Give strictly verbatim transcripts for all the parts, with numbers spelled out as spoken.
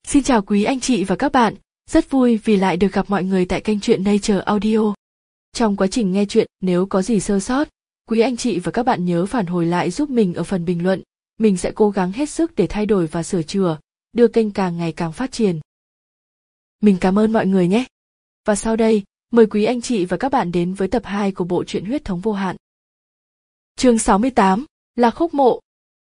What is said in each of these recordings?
Xin chào quý anh chị và các bạn, rất vui vì lại được gặp mọi người tại kênh truyện Nature Audio. Trong quá trình nghe truyện, nếu có gì sơ sót, quý anh chị và các bạn nhớ phản hồi lại giúp mình ở phần bình luận. Mình sẽ cố gắng hết sức để thay đổi và sửa chữa, đưa kênh càng ngày càng phát triển. Mình cảm ơn mọi người nhé. Và sau đây, mời quý anh chị và các bạn đến với tập hai của bộ truyện Huyết thống vô hạn. Chương sáu mươi tám, là khúc mộ.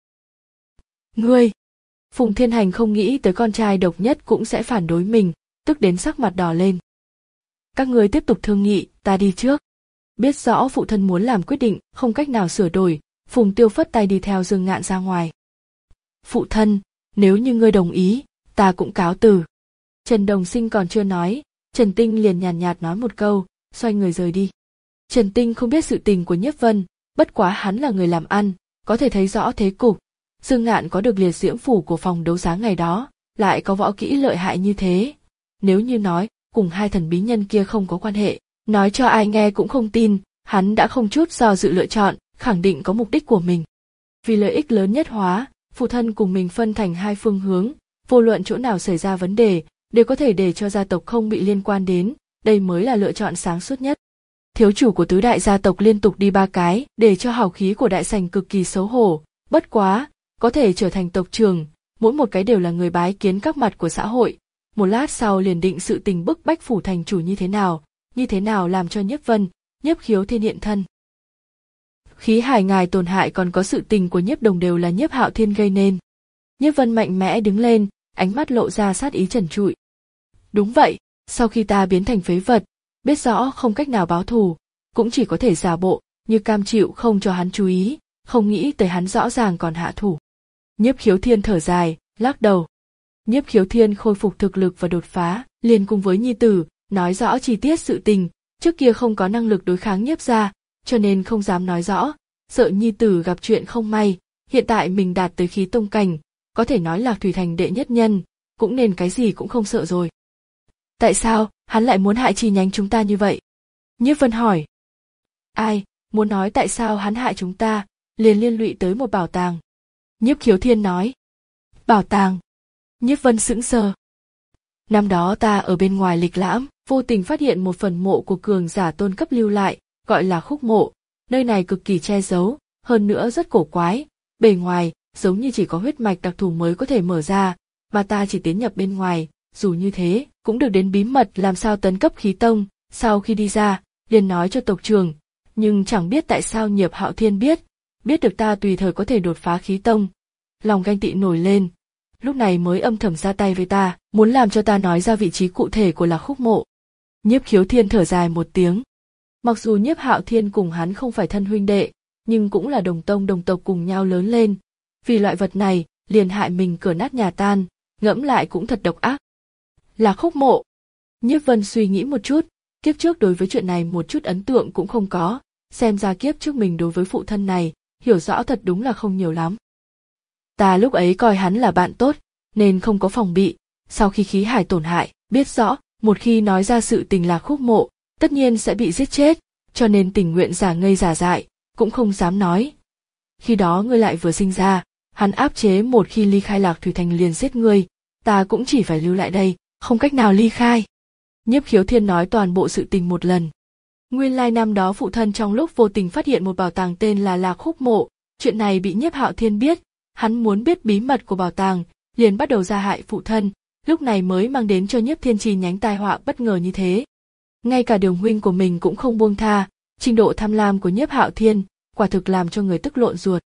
Ngươi! Phùng Thiên Hành không nghĩ tới con trai độc nhất cũng sẽ phản đối mình, tức đến sắc mặt đỏ lên. Các ngươi tiếp tục thương nghị, ta đi trước. Biết rõ phụ thân muốn làm quyết định, không cách nào sửa đổi, Phùng Tiêu phất tay đi theo Dương Ngạn ra ngoài. Phụ thân, nếu như ngươi đồng ý, ta cũng cáo từ. Trần Đồng Sinh còn chưa nói, Trần Tinh liền nhàn nhạt nói một câu, xoay người rời đi. Trần Tinh không biết sự tình của Nhiếp Vân, bất quá hắn là người làm ăn, có thể thấy rõ thế cục. Dương Ngạn có được liệt diễm phủ của phòng đấu giá ngày đó, lại có võ kỹ lợi hại như thế. Nếu như nói, cùng hai thần bí nhân kia không có quan hệ, nói cho ai nghe cũng không tin, hắn đã không chút do dự lựa chọn, khẳng định có mục đích của mình. Vì lợi ích lớn nhất hóa, phụ thân cùng mình phân thành hai phương hướng, vô luận chỗ nào xảy ra vấn đề, đều có thể để cho gia tộc không bị liên quan đến, đây mới là lựa chọn sáng suốt nhất. Thiếu chủ của tứ đại gia tộc liên tục đi ba cái, để cho hào khí của đại sảnh cực kỳ xấu hổ, bất quá, có thể trở thành tộc trưởng, mỗi một cái đều là người bái kiến các mặt của xã hội. Một lát sau liền định sự tình bức bách phủ thành chủ như thế nào, như thế nào làm cho Nhiếp Vân, Nhiếp Khiếu Thiên hiện thân. Khí hải ngài tổn hại còn có sự tình của Nhiếp Đồng đều là Nhiếp Hạo Thiên gây nên. Nhiếp Vân mạnh mẽ đứng lên, ánh mắt lộ ra sát ý trần trụi. Đúng vậy, sau khi ta biến thành phế vật, biết rõ không cách nào báo thù, cũng chỉ có thể giả bộ, như cam chịu không cho hắn chú ý, không nghĩ tới hắn rõ ràng còn hạ thủ. Nhiếp Khiếu Thiên thở dài, lắc đầu. Nhiếp Khiếu Thiên khôi phục thực lực và đột phá, liền cùng với nhi tử, nói rõ chi tiết sự tình, trước kia không có năng lực đối kháng Nhiếp gia, cho nên không dám nói rõ, sợ nhi tử gặp chuyện không may, hiện tại mình đạt tới khí tông cảnh, có thể nói là Thủy Thành đệ nhất nhân, cũng nên cái gì cũng không sợ rồi. Tại sao, hắn lại muốn hại chi nhánh chúng ta như vậy? Nhiếp Vân hỏi. Ai, muốn nói tại sao hắn hại chúng ta, liền liên lụy tới một bảo tàng. Nhiếp Khiếu Thiên nói. Bảo tàng. Nhiếp Vân sững sờ. Năm đó ta ở bên ngoài lịch lãm, vô tình phát hiện một phần mộ của cường giả tôn cấp lưu lại, gọi là khúc mộ. Nơi này cực kỳ che giấu, hơn nữa rất cổ quái, bề ngoài giống như chỉ có huyết mạch đặc thù mới có thể mở ra, mà ta chỉ tiến nhập bên ngoài, dù như thế, cũng được đến bí mật làm sao tấn cấp khí tông, sau khi đi ra, liền nói cho tộc trưởng, nhưng chẳng biết tại sao Nhiếp Hạo Thiên biết, biết được ta tùy thời có thể đột phá khí tông. Lòng ganh tị nổi lên, lúc này mới âm thầm ra tay với ta, muốn làm cho ta nói ra vị trí cụ thể của là khúc mộ. Nhiếp Khiếu Thiên thở dài một tiếng. Mặc dù Nhiếp Hạo Thiên cùng hắn không phải thân huynh đệ, nhưng cũng là đồng tông đồng tộc cùng nhau lớn lên. Vì loại vật này, liền hại mình cửa nát nhà tan, ngẫm lại cũng thật độc ác. Là khúc mộ. Nhiếp Vân suy nghĩ một chút, kiếp trước đối với chuyện này một chút ấn tượng cũng không có, xem ra kiếp trước mình đối với phụ thân này, hiểu rõ thật đúng là không nhiều lắm. Ta lúc ấy coi hắn là bạn tốt, nên không có phòng bị, sau khi khí hải tổn hại, biết rõ, một khi nói ra sự tình là khúc mộ, tất nhiên sẽ bị giết chết, cho nên tình nguyện giả ngây giả dại, cũng không dám nói. Khi đó ngươi lại vừa sinh ra, hắn áp chế một khi ly khai Lạc Thủy Thành liền giết ngươi, ta cũng chỉ phải lưu lại đây, không cách nào ly khai. Nhiếp Khiếu Thiên nói toàn bộ sự tình một lần. Nguyên lai năm đó phụ thân trong lúc vô tình phát hiện một bảo tàng tên là Lạc Khúc Mộ, chuyện này bị Nhiếp Hạo Thiên biết, hắn muốn biết bí mật của bảo tàng, liền bắt đầu ra hại phụ thân, lúc này mới mang đến cho Nhiếp Thiên chi nhánh tai họa bất ngờ như thế. Ngay cả đường huynh của mình cũng không buông tha, trình độ tham lam của Nhiếp Hạo Thiên, quả thực làm cho người tức lộn ruột.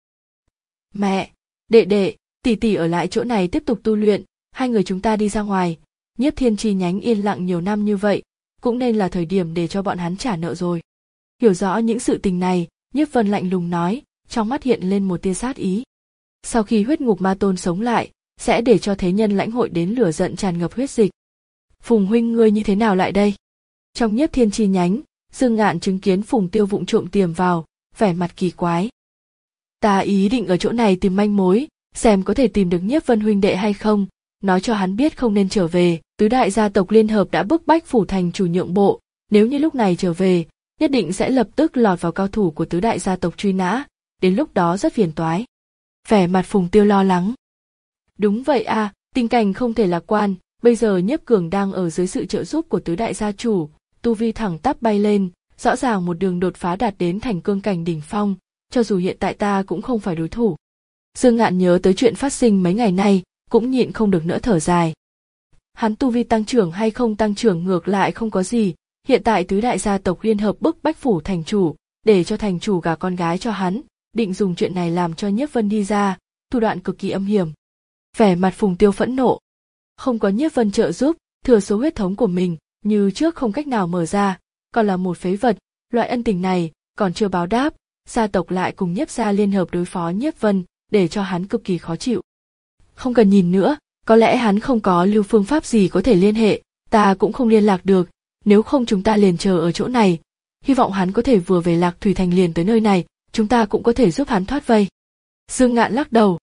Mẹ, đệ đệ, tỷ tỷ ở lại chỗ này tiếp tục tu luyện, hai người chúng ta đi ra ngoài. Nhiếp Thiên chi nhánh yên lặng nhiều năm như vậy, cũng nên là thời điểm để cho bọn hắn trả nợ rồi. Hiểu rõ những sự tình này, Nhiếp Vân lạnh lùng nói, trong mắt hiện lên một tia sát ý. Sau khi huyết ngục ma tôn sống lại, sẽ để cho thế nhân lãnh hội đến lửa giận tràn ngập huyết dịch. Phùng huynh ngươi như thế nào lại đây? Trong Nhiếp Thiên chi nhánh, Dương Ngạn chứng kiến Phùng Tiêu vụng trộm tiềm vào, vẻ mặt kỳ quái. Ta ý định ở chỗ này tìm manh mối, xem có thể tìm được Nhiếp Vân huynh đệ hay không, nói cho hắn biết không nên trở về. Tứ đại gia tộc liên hợp đã bức bách phủ thành chủ nhượng bộ, nếu như lúc này trở về, nhất định sẽ lập tức lọt vào cao thủ của tứ đại gia tộc truy nã, đến lúc đó rất phiền toái. Vẻ mặt Phùng Tiêu lo lắng. Đúng vậy à, tình cảnh không thể lạc quan, Bây giờ Nhiếp Cường đang ở dưới sự trợ giúp của tứ đại gia chủ, tu vi thẳng tắp bay lên, rõ ràng một đường đột phá đạt đến thành cương cảnh đỉnh phong, cho dù hiện tại ta cũng không phải đối thủ. Dương Ngạn nhớ tới chuyện phát sinh mấy ngày nay, cũng nhịn không được nữa thở dài. Hắn tu vi tăng trưởng hay không tăng trưởng ngược lại không có gì, hiện tại tứ đại gia tộc liên hợp bức bách phủ thành chủ, để cho thành chủ gả con gái cho hắn, định dùng chuyện này làm cho Nhiếp Vân đi ra, thủ đoạn cực kỳ âm hiểm. Vẻ mặt Phùng Tiêu phẫn nộ. Không có Nhiếp Vân trợ giúp, thừa số huyết thống của mình, như trước không cách nào mở ra, còn là một phế vật, loại ân tình này, còn chưa báo đáp, gia tộc lại cùng Nhiếp gia liên hợp đối phó Nhiếp Vân, để cho hắn cực kỳ khó chịu. Không cần nhìn nữa, có lẽ hắn không có lưu phương pháp gì có thể liên hệ, ta cũng không liên lạc được, nếu không chúng ta liền chờ ở chỗ này, hy vọng hắn có thể vừa về Lạc Thủy Thành liền tới nơi này, chúng ta cũng có thể giúp hắn thoát vây. Dương Ngạn lắc đầu.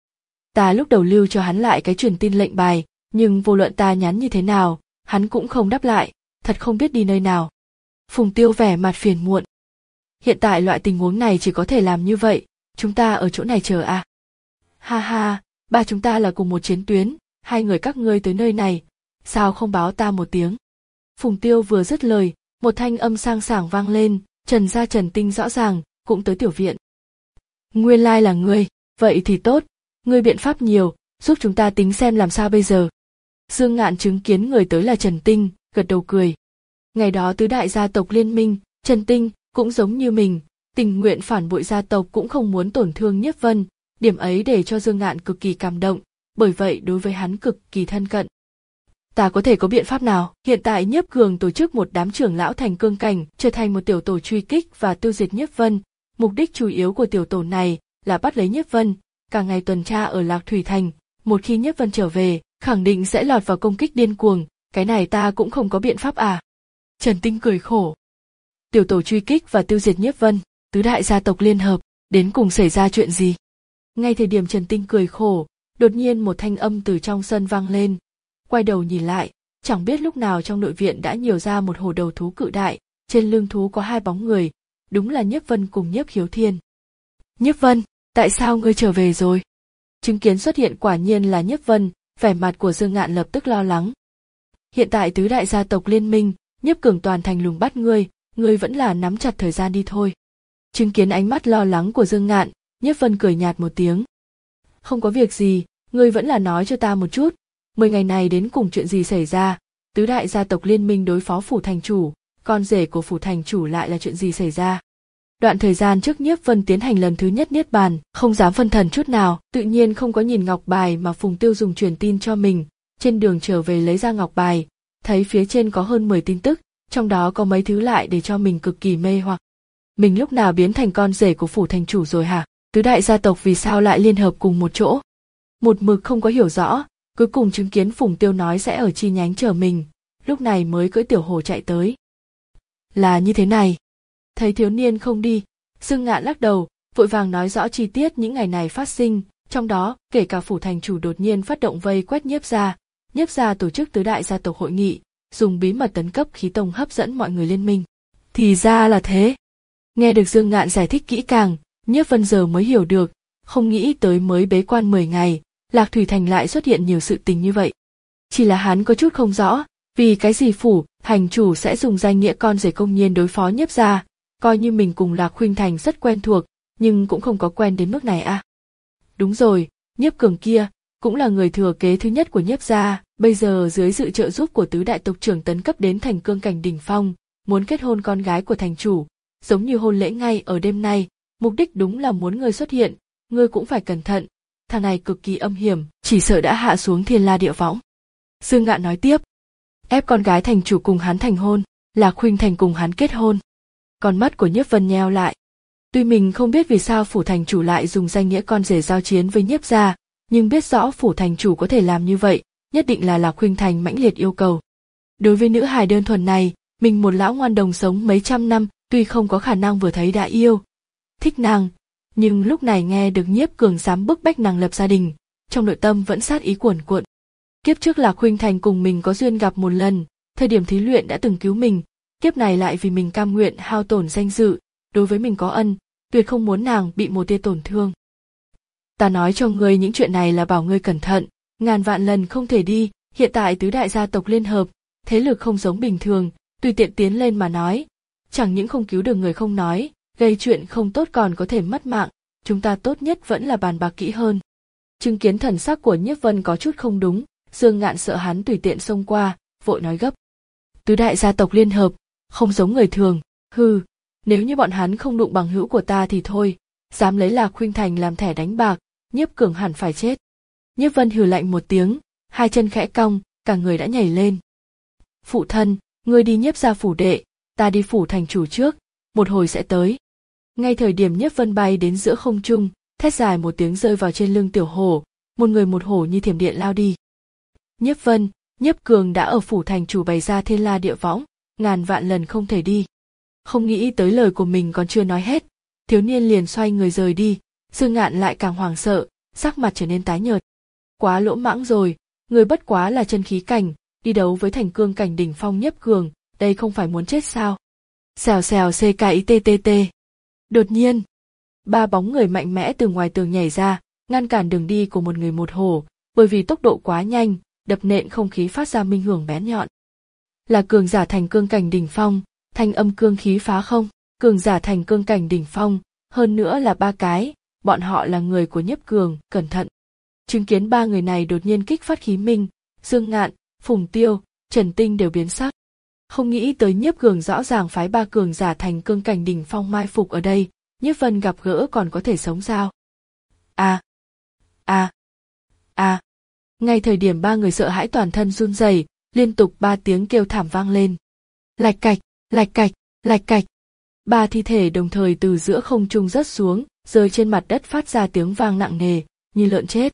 Ta lúc đầu lưu cho hắn lại cái truyền tin lệnh bài, nhưng vô luận ta nhắn như thế nào, hắn cũng không đáp lại, thật không biết đi nơi nào. Phùng Tiêu vẻ mặt phiền muộn. Hiện tại loại tình huống này chỉ có thể làm như vậy, chúng ta ở chỗ này chờ à. Ha ha, ba chúng ta là cùng một chiến tuyến, hai người các ngươi tới nơi này, sao không báo ta một tiếng. Phùng Tiêu vừa dứt lời, một thanh âm sang sảng vang lên, Trần gia Trần Tinh rõ ràng, cũng tới tiểu viện. Nguyên lai là ngươi, vậy thì tốt, ngươi biện pháp nhiều, giúp chúng ta tính xem làm sao bây giờ. Dương Ngạn chứng kiến người tới là Trần Tinh, gật đầu cười. Ngày đó tứ đại gia tộc liên minh, Trần Tinh cũng giống như mình, tình nguyện phản bội gia tộc cũng không muốn tổn thương Nhiếp Vân, điểm ấy để cho Dương Ngạn cực kỳ cảm động, bởi vậy đối với hắn cực kỳ thân cận. Ta có thể có biện pháp nào? Hiện tại Nhiếp Cường tổ chức một đám trưởng lão thành cương cảnh, trở thành một tiểu tổ truy kích và tiêu diệt Nhiếp Vân. Mục đích chủ yếu của tiểu tổ này là bắt lấy Nhiếp Vân, cả ngày tuần tra ở Lạc Thủy Thành. Một khi Nhiếp Vân trở về, khẳng định sẽ lọt vào công kích điên cuồng. Cái này ta cũng không có biện pháp à? Trần Tinh cười khổ. Tiểu tổ truy kích và tiêu diệt Nhiếp Vân, tứ đại gia tộc liên hợp, đến cùng xảy ra chuyện gì? Ngay thời điểm Trần Tinh cười khổ, đột nhiên một thanh âm từ trong sân vang lên. Quay đầu nhìn lại, chẳng biết lúc nào trong nội viện đã nhiều ra một hồ đầu thú cự đại, trên lưng thú có hai bóng người, đúng là Nhiếp Vân cùng Nhiếp Khiếu Thiên. Nhiếp Vân, tại sao ngươi trở về rồi? Chứng kiến xuất hiện quả nhiên là Nhiếp Vân, vẻ mặt của Dương Ngạn lập tức lo lắng. Hiện tại tứ đại gia tộc liên minh, Nhiếp Cường toàn thành lùng bắt ngươi, ngươi vẫn là nắm chặt thời gian đi thôi. Chứng kiến ánh mắt lo lắng của Dương Ngạn, Nhiếp Vân cười nhạt một tiếng. Không có việc gì, ngươi vẫn là nói cho ta một chút, mười ngày này đến cùng chuyện gì xảy ra, tứ đại gia tộc liên minh đối phó phủ thành chủ, con rể của phủ thành chủ lại là chuyện gì xảy ra. Đoạn thời gian trước Nhiếp Vân tiến hành lần thứ nhất niết bàn, không dám phân thần chút nào, tự nhiên không có nhìn ngọc bài mà Phùng Tiêu dùng truyền tin cho mình, trên đường trở về lấy ra ngọc bài, thấy phía trên có hơn mười tin tức, trong đó có mấy thứ lại để cho mình cực kỳ mê hoặc. Mình lúc nào biến thành con rể của phủ thành chủ rồi hả? Tứ đại gia tộc vì sao lại liên hợp cùng một chỗ? Một mực không có hiểu rõ, cuối cùng chứng kiến Phùng Tiêu nói sẽ ở chi nhánh chờ mình, lúc này mới cưỡi tiểu hổ chạy tới. Là như thế này. Thấy thiếu niên không đi, Dương Ngạn lắc đầu, vội vàng nói rõ chi tiết những ngày này phát sinh, trong đó kể cả phủ thành chủ đột nhiên phát động vây quét Nhiếp gia, Nhiếp gia tổ chức tứ đại gia tộc hội nghị, dùng bí mật tấn cấp khí tông hấp dẫn mọi người liên minh. Thì ra là thế. Nghe được Dương Ngạn giải thích kỹ càng, Nhiếp Vân giờ mới hiểu được, không nghĩ tới mới bế quan mười ngày, Lạc Thủy Thành lại xuất hiện nhiều sự tình như vậy. Chỉ là hắn có chút không rõ, vì cái gì phủ thành chủ sẽ dùng danh nghĩa con rể công nhiên đối phó Nhiếp gia, coi như mình cùng Lạc Khuynh Thành rất quen thuộc, nhưng cũng không có quen đến mức này à. Đúng rồi, Nhiếp Cường kia cũng là người thừa kế thứ nhất của Nhiếp gia, bây giờ dưới sự trợ giúp của tứ đại tộc trưởng tấn cấp đến thành cương cảnh đỉnh phong, muốn kết hôn con gái của thành chủ, giống như hôn lễ ngay ở đêm nay, mục đích đúng là muốn ngươi xuất hiện, ngươi cũng phải cẩn thận, thằng này cực kỳ âm hiểm, chỉ sợ đã hạ xuống thiên la địa võng. Dương Ngạn nói tiếp, ép con gái thành chủ cùng hắn thành hôn, Lạc Khuynh Thành cùng hắn kết hôn. Con mắt của Nhiếp Vân nheo lại. Tuy mình không biết vì sao phủ thành chủ lại dùng danh nghĩa con rể giao chiến với Nhiếp gia, nhưng biết rõ phủ thành chủ có thể làm như vậy, nhất định là Lạc Khuynh Thành mãnh liệt yêu cầu. Đối với nữ hài đơn thuần này, mình một lão ngoan đồng sống mấy trăm năm, tuy không có khả năng vừa thấy đã yêu, thích nàng, nhưng lúc này nghe được Nhiếp Cường dám bức bách nàng lập gia đình, trong nội tâm vẫn sát ý cuồn cuộn. Kiếp trước Lạc Khuynh Thành cùng mình có duyên gặp một lần, thời điểm thí luyện đã từng cứu mình, kiếp này lại vì mình cam nguyện hao tổn danh dự, đối với mình có ân, tuyệt không muốn nàng bị một tia tổn thương. Ta nói cho ngươi những chuyện này là bảo ngươi cẩn thận, ngàn vạn lần không thể đi, Hiện tại tứ đại gia tộc liên hợp, thế lực không giống bình thường, tùy tiện tiến lên mà nói, chẳng những không cứu được người không nói, gây chuyện không tốt còn có thể mất mạng, chúng ta tốt nhất vẫn là bàn bạc kỹ hơn. Chứng kiến thần sắc của Nhiếp Vân có chút không đúng, Dương Ngạn sợ hắn tùy tiện xông qua, vội nói gấp. Tứ đại gia tộc liên hợp, không giống người thường, hừ, nếu như bọn hắn không đụng bằng hữu của ta thì thôi, dám lấy Lạc Khuynh Thành làm thẻ đánh bạc, Nhiếp Cường hẳn phải chết. Nhiếp Vân hừ lạnh một tiếng, hai chân khẽ cong, cả người đã nhảy lên. Phụ thân, ngươi đi Nhiếp gia phủ đệ, ta đi phủ thành chủ trước, một hồi sẽ tới. Ngay thời điểm Nhiếp Vân bay đến giữa không trung, thét dài một tiếng rơi vào trên lưng tiểu hổ, một người một hổ như thiểm điện lao đi. Nhiếp Vân, Nhiếp Cường đã ở phủ thành chủ bày ra thiên la địa võng, ngàn vạn lần không thể đi. Không nghĩ tới lời của mình còn chưa nói hết, thiếu niên liền xoay người rời đi, Dương Ngạn lại càng hoảng sợ, sắc mặt trở nên tái nhợt. Quá lỗ mãng rồi, người bất quá là chân khí cảnh, đi đấu với thành cương cảnh đỉnh phong Nhiếp Cường, đây không phải muốn chết sao? Xèo xèo xê ca i tê tê tê. Đột nhiên, ba bóng người mạnh mẽ từ ngoài tường nhảy ra, ngăn cản đường đi của một người một hổ, bởi vì tốc độ quá nhanh, đập nện không khí phát ra minh hưởng bén nhọn. Là cường giả thành cương cảnh đỉnh phong, thanh âm cương khí phá không, cường giả thành cương cảnh đỉnh phong, hơn nữa là ba cái, bọn họ là người của Nhiếp Cường, cẩn thận. Chứng kiến ba người này đột nhiên kích phát khí minh, Dương Ngạn, Phùng Tiêu, Trần Tinh đều biến sắc. Không nghĩ tới Nhiếp Cường rõ ràng phái ba cường giả thành cương cảnh đỉnh phong mai phục ở đây, Nhiếp Vân gặp gỡ còn có thể sống sao? À, à, à. Ngay thời điểm ba người sợ hãi toàn thân run rẩy, liên tục ba tiếng kêu thảm vang lên. Lạch cạch, lạch cạch, lạch cạch. Ba thi thể đồng thời từ giữa không trung rớt xuống, rơi trên mặt đất phát ra tiếng vang nặng nề, như lợn chết.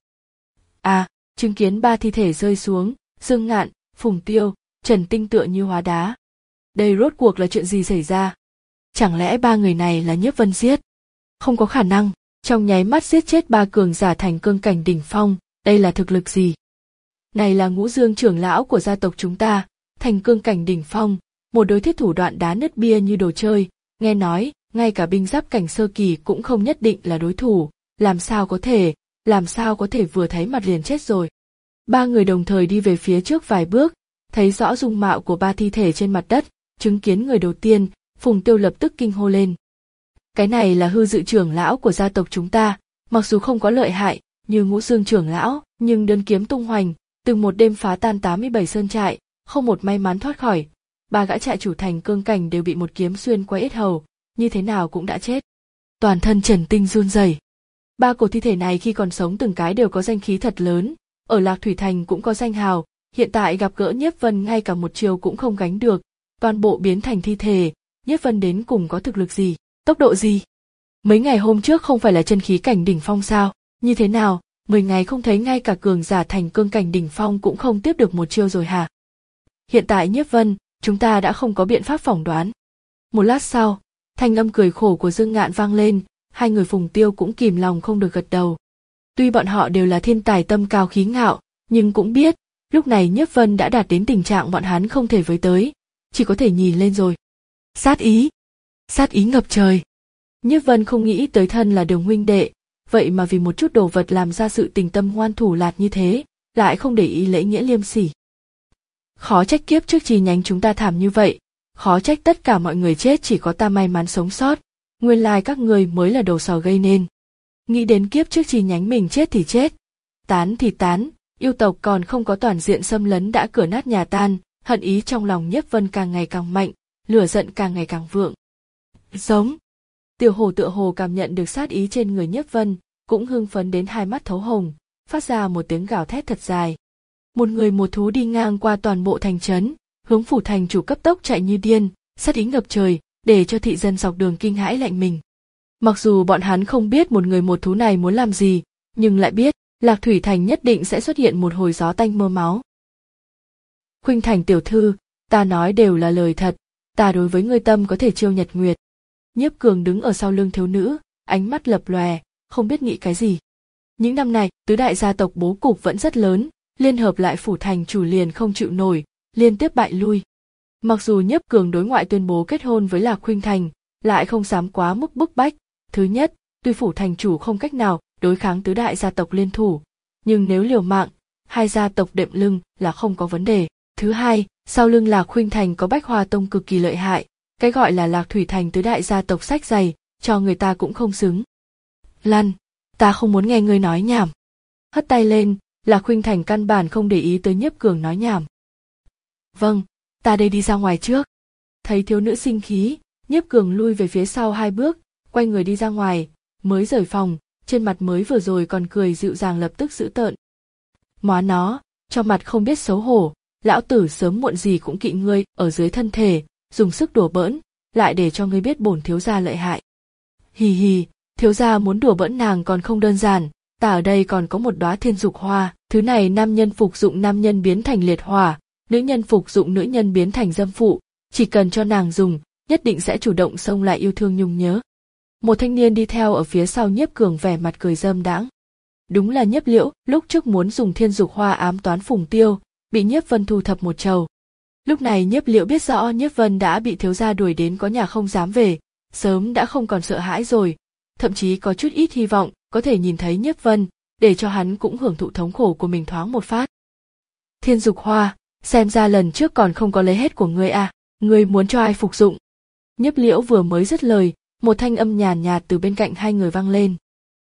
À, chứng kiến ba thi thể rơi xuống, Dương Ngạn, Phùng Tiêu, Trần Tinh tựa như hóa đá. Đây rốt cuộc là chuyện gì xảy ra? Chẳng lẽ ba người này là Nhiếp Vân giết? Không có khả năng, trong nháy mắt giết chết ba cường giả thành cương cảnh đỉnh phong, đây là thực lực gì? Này là Ngũ Dương trưởng lão của gia tộc chúng ta, thành cương cảnh đỉnh phong, một đối thiết thủ đoạn đá nứt bia như đồ chơi, nghe nói, ngay cả binh giáp cảnh sơ kỳ cũng không nhất định là đối thủ, làm sao có thể, làm sao có thể vừa thấy mặt liền chết rồi. Ba người đồng thời đi về phía trước vài bước, thấy rõ dung mạo của ba thi thể trên mặt đất, chứng kiến người đầu tiên, Phùng Tiêu lập tức kinh hô lên. Cái này là hư dự trưởng lão của gia tộc chúng ta, mặc dù không có lợi hại như Ngũ Dương trưởng lão, nhưng đơn kiếm tung hoành, từng một đêm phá tan tám mươi bảy sơn trại, không một may mắn thoát khỏi. Ba gã trại chủ thành cương cảnh đều bị một kiếm xuyên qua yết hầu, như thế nào cũng đã chết. Toàn thân Trần Tinh run rẩy. Ba cổ thi thể này khi còn sống từng cái đều có danh khí thật lớn, ở Lạc Thủy Thành cũng có danh hào, hiện tại gặp gỡ Nhiếp Vân ngay cả một chiều cũng không gánh được, toàn bộ biến thành thi thể, Nhiếp Vân đến cùng có thực lực gì, tốc độ gì? Mấy ngày hôm trước không phải là chân khí cảnh đỉnh phong sao, như thế nào, mười ngày không thấy ngay cả cường giả thành cương cảnh đỉnh phong cũng không tiếp được một chiêu rồi hả? Hiện tại Nhiếp Vân, chúng ta đã không có biện pháp phỏng đoán. Một lát sau, thanh âm cười khổ của Dương Ngạn vang lên, hai người Phùng Tiêu cũng kìm lòng không được gật đầu. Tuy bọn họ đều là thiên tài tâm cao khí ngạo, nhưng cũng biết, lúc này Nhiếp Vân đã đạt đến tình trạng bọn hắn không thể với tới, chỉ có thể nhìn lên rồi. Sát ý, sát ý ngập trời. Nhiếp Vân không nghĩ tới thân là Đường huynh đệ, vậy mà vì một chút đồ vật làm ra sự tình tâm ngoan thủ lạt như thế, lại không để ý lễ nghĩa liêm sỉ. Khó trách kiếp trước chi nhánh chúng ta thảm như vậy, khó trách tất cả mọi người chết chỉ có ta may mắn sống sót, nguyên lai các người mới là đầu sỏ gây nên. Nghĩ đến kiếp trước chi nhánh mình chết thì chết, tán thì tán, yêu tộc còn không có toàn diện xâm lấn đã cửa nát nhà tan, hận ý trong lòng Nhiếp Vân càng ngày càng mạnh, lửa giận càng ngày càng vượng. Giống. Tiểu Hổ tựa hồ cảm nhận được sát ý trên người Nhiếp Vân, cũng hưng phấn đến hai mắt thấu hồng, phát ra một tiếng gào thét thật dài. Một người một thú đi ngang qua toàn bộ thành trấn, hướng phủ thành chủ cấp tốc chạy như điên, sát ý ngập trời, để cho thị dân dọc đường kinh hãi lạnh mình. Mặc dù bọn hắn không biết một người một thú này muốn làm gì, nhưng lại biết, Lạc Thủy Thành nhất định sẽ xuất hiện một hồi gió tanh mưa máu. Khuynh Thành tiểu thư, ta nói đều là lời thật, ta đối với ngươi tâm có thể chiêu nhật nguyệt. Nhiếp Cường đứng ở sau lưng thiếu nữ, ánh mắt lập lòe, không biết nghĩ cái gì. Những năm này, tứ đại gia tộc bố cục vẫn rất lớn, liên hợp lại phủ thành chủ liền không chịu nổi, liên tiếp bại lui. Mặc dù Nhiếp Cường đối ngoại tuyên bố kết hôn với Lạc Khuynh Thành, lại không dám quá mức bức bách. Thứ nhất, tuy phủ thành chủ không cách nào đối kháng tứ đại gia tộc liên thủ, nhưng nếu liều mạng, hai gia tộc đệm lưng là không có vấn đề. Thứ hai, sau lưng Lạc Khuynh Thành có Bách Hoa Tông cực kỳ lợi hại, cái gọi là Lạc Thủy Thành tứ đại gia tộc sách dày, cho người ta cũng không xứng. Lăn, ta không muốn nghe ngươi nói nhảm. Hất tay lên, Lạc Khuynh Thành căn bản không để ý tới Nhiếp Cường nói nhảm. Vâng, ta đây đi ra ngoài trước. Thấy thiếu nữ sinh khí, Nhiếp Cường lui về phía sau hai bước, quay người đi ra ngoài, mới rời phòng, trên mặt mới vừa rồi còn cười dịu dàng lập tức dữ tợn. Móa nó, cho mặt không biết xấu hổ, lão tử sớm muộn gì cũng kỵ ngươi ở dưới thân thể, dùng sức đùa bỡn, lại để cho ngươi biết bổn thiếu gia lợi hại. Hì hì, thiếu gia muốn đùa bỡn nàng còn không đơn giản, ta ở đây còn có một đóa thiên dục hoa, thứ này nam nhân phục dụng nam nhân biến thành liệt hỏa, nữ nhân phục dụng nữ nhân biến thành dâm phụ, chỉ cần cho nàng dùng, nhất định sẽ chủ động xông lại yêu thương nhung nhớ. Một thanh niên đi theo ở phía sau Nhiếp Cường vẻ mặt cười dâm đãng. Đúng là Nhiếp Liễu, lúc trước muốn dùng thiên dục hoa ám toán Phùng Tiêu, bị Nhiếp Vân thu thập một trầu. Lúc này Nhiếp Liễu biết rõ Nhiếp Vân đã bị thiếu gia đuổi đến có nhà không dám về, sớm đã không còn sợ hãi rồi, thậm chí có chút ít hy vọng có thể nhìn thấy Nhiếp Vân, để cho hắn cũng hưởng thụ thống khổ của mình thoáng một phát. Thiên dục hoa, xem ra lần trước còn không có lấy hết của ngươi à, ngươi muốn cho ai phục dụng? Nhiếp Liễu vừa mới dứt lời, một thanh âm nhàn nhạt từ bên cạnh hai người vang lên.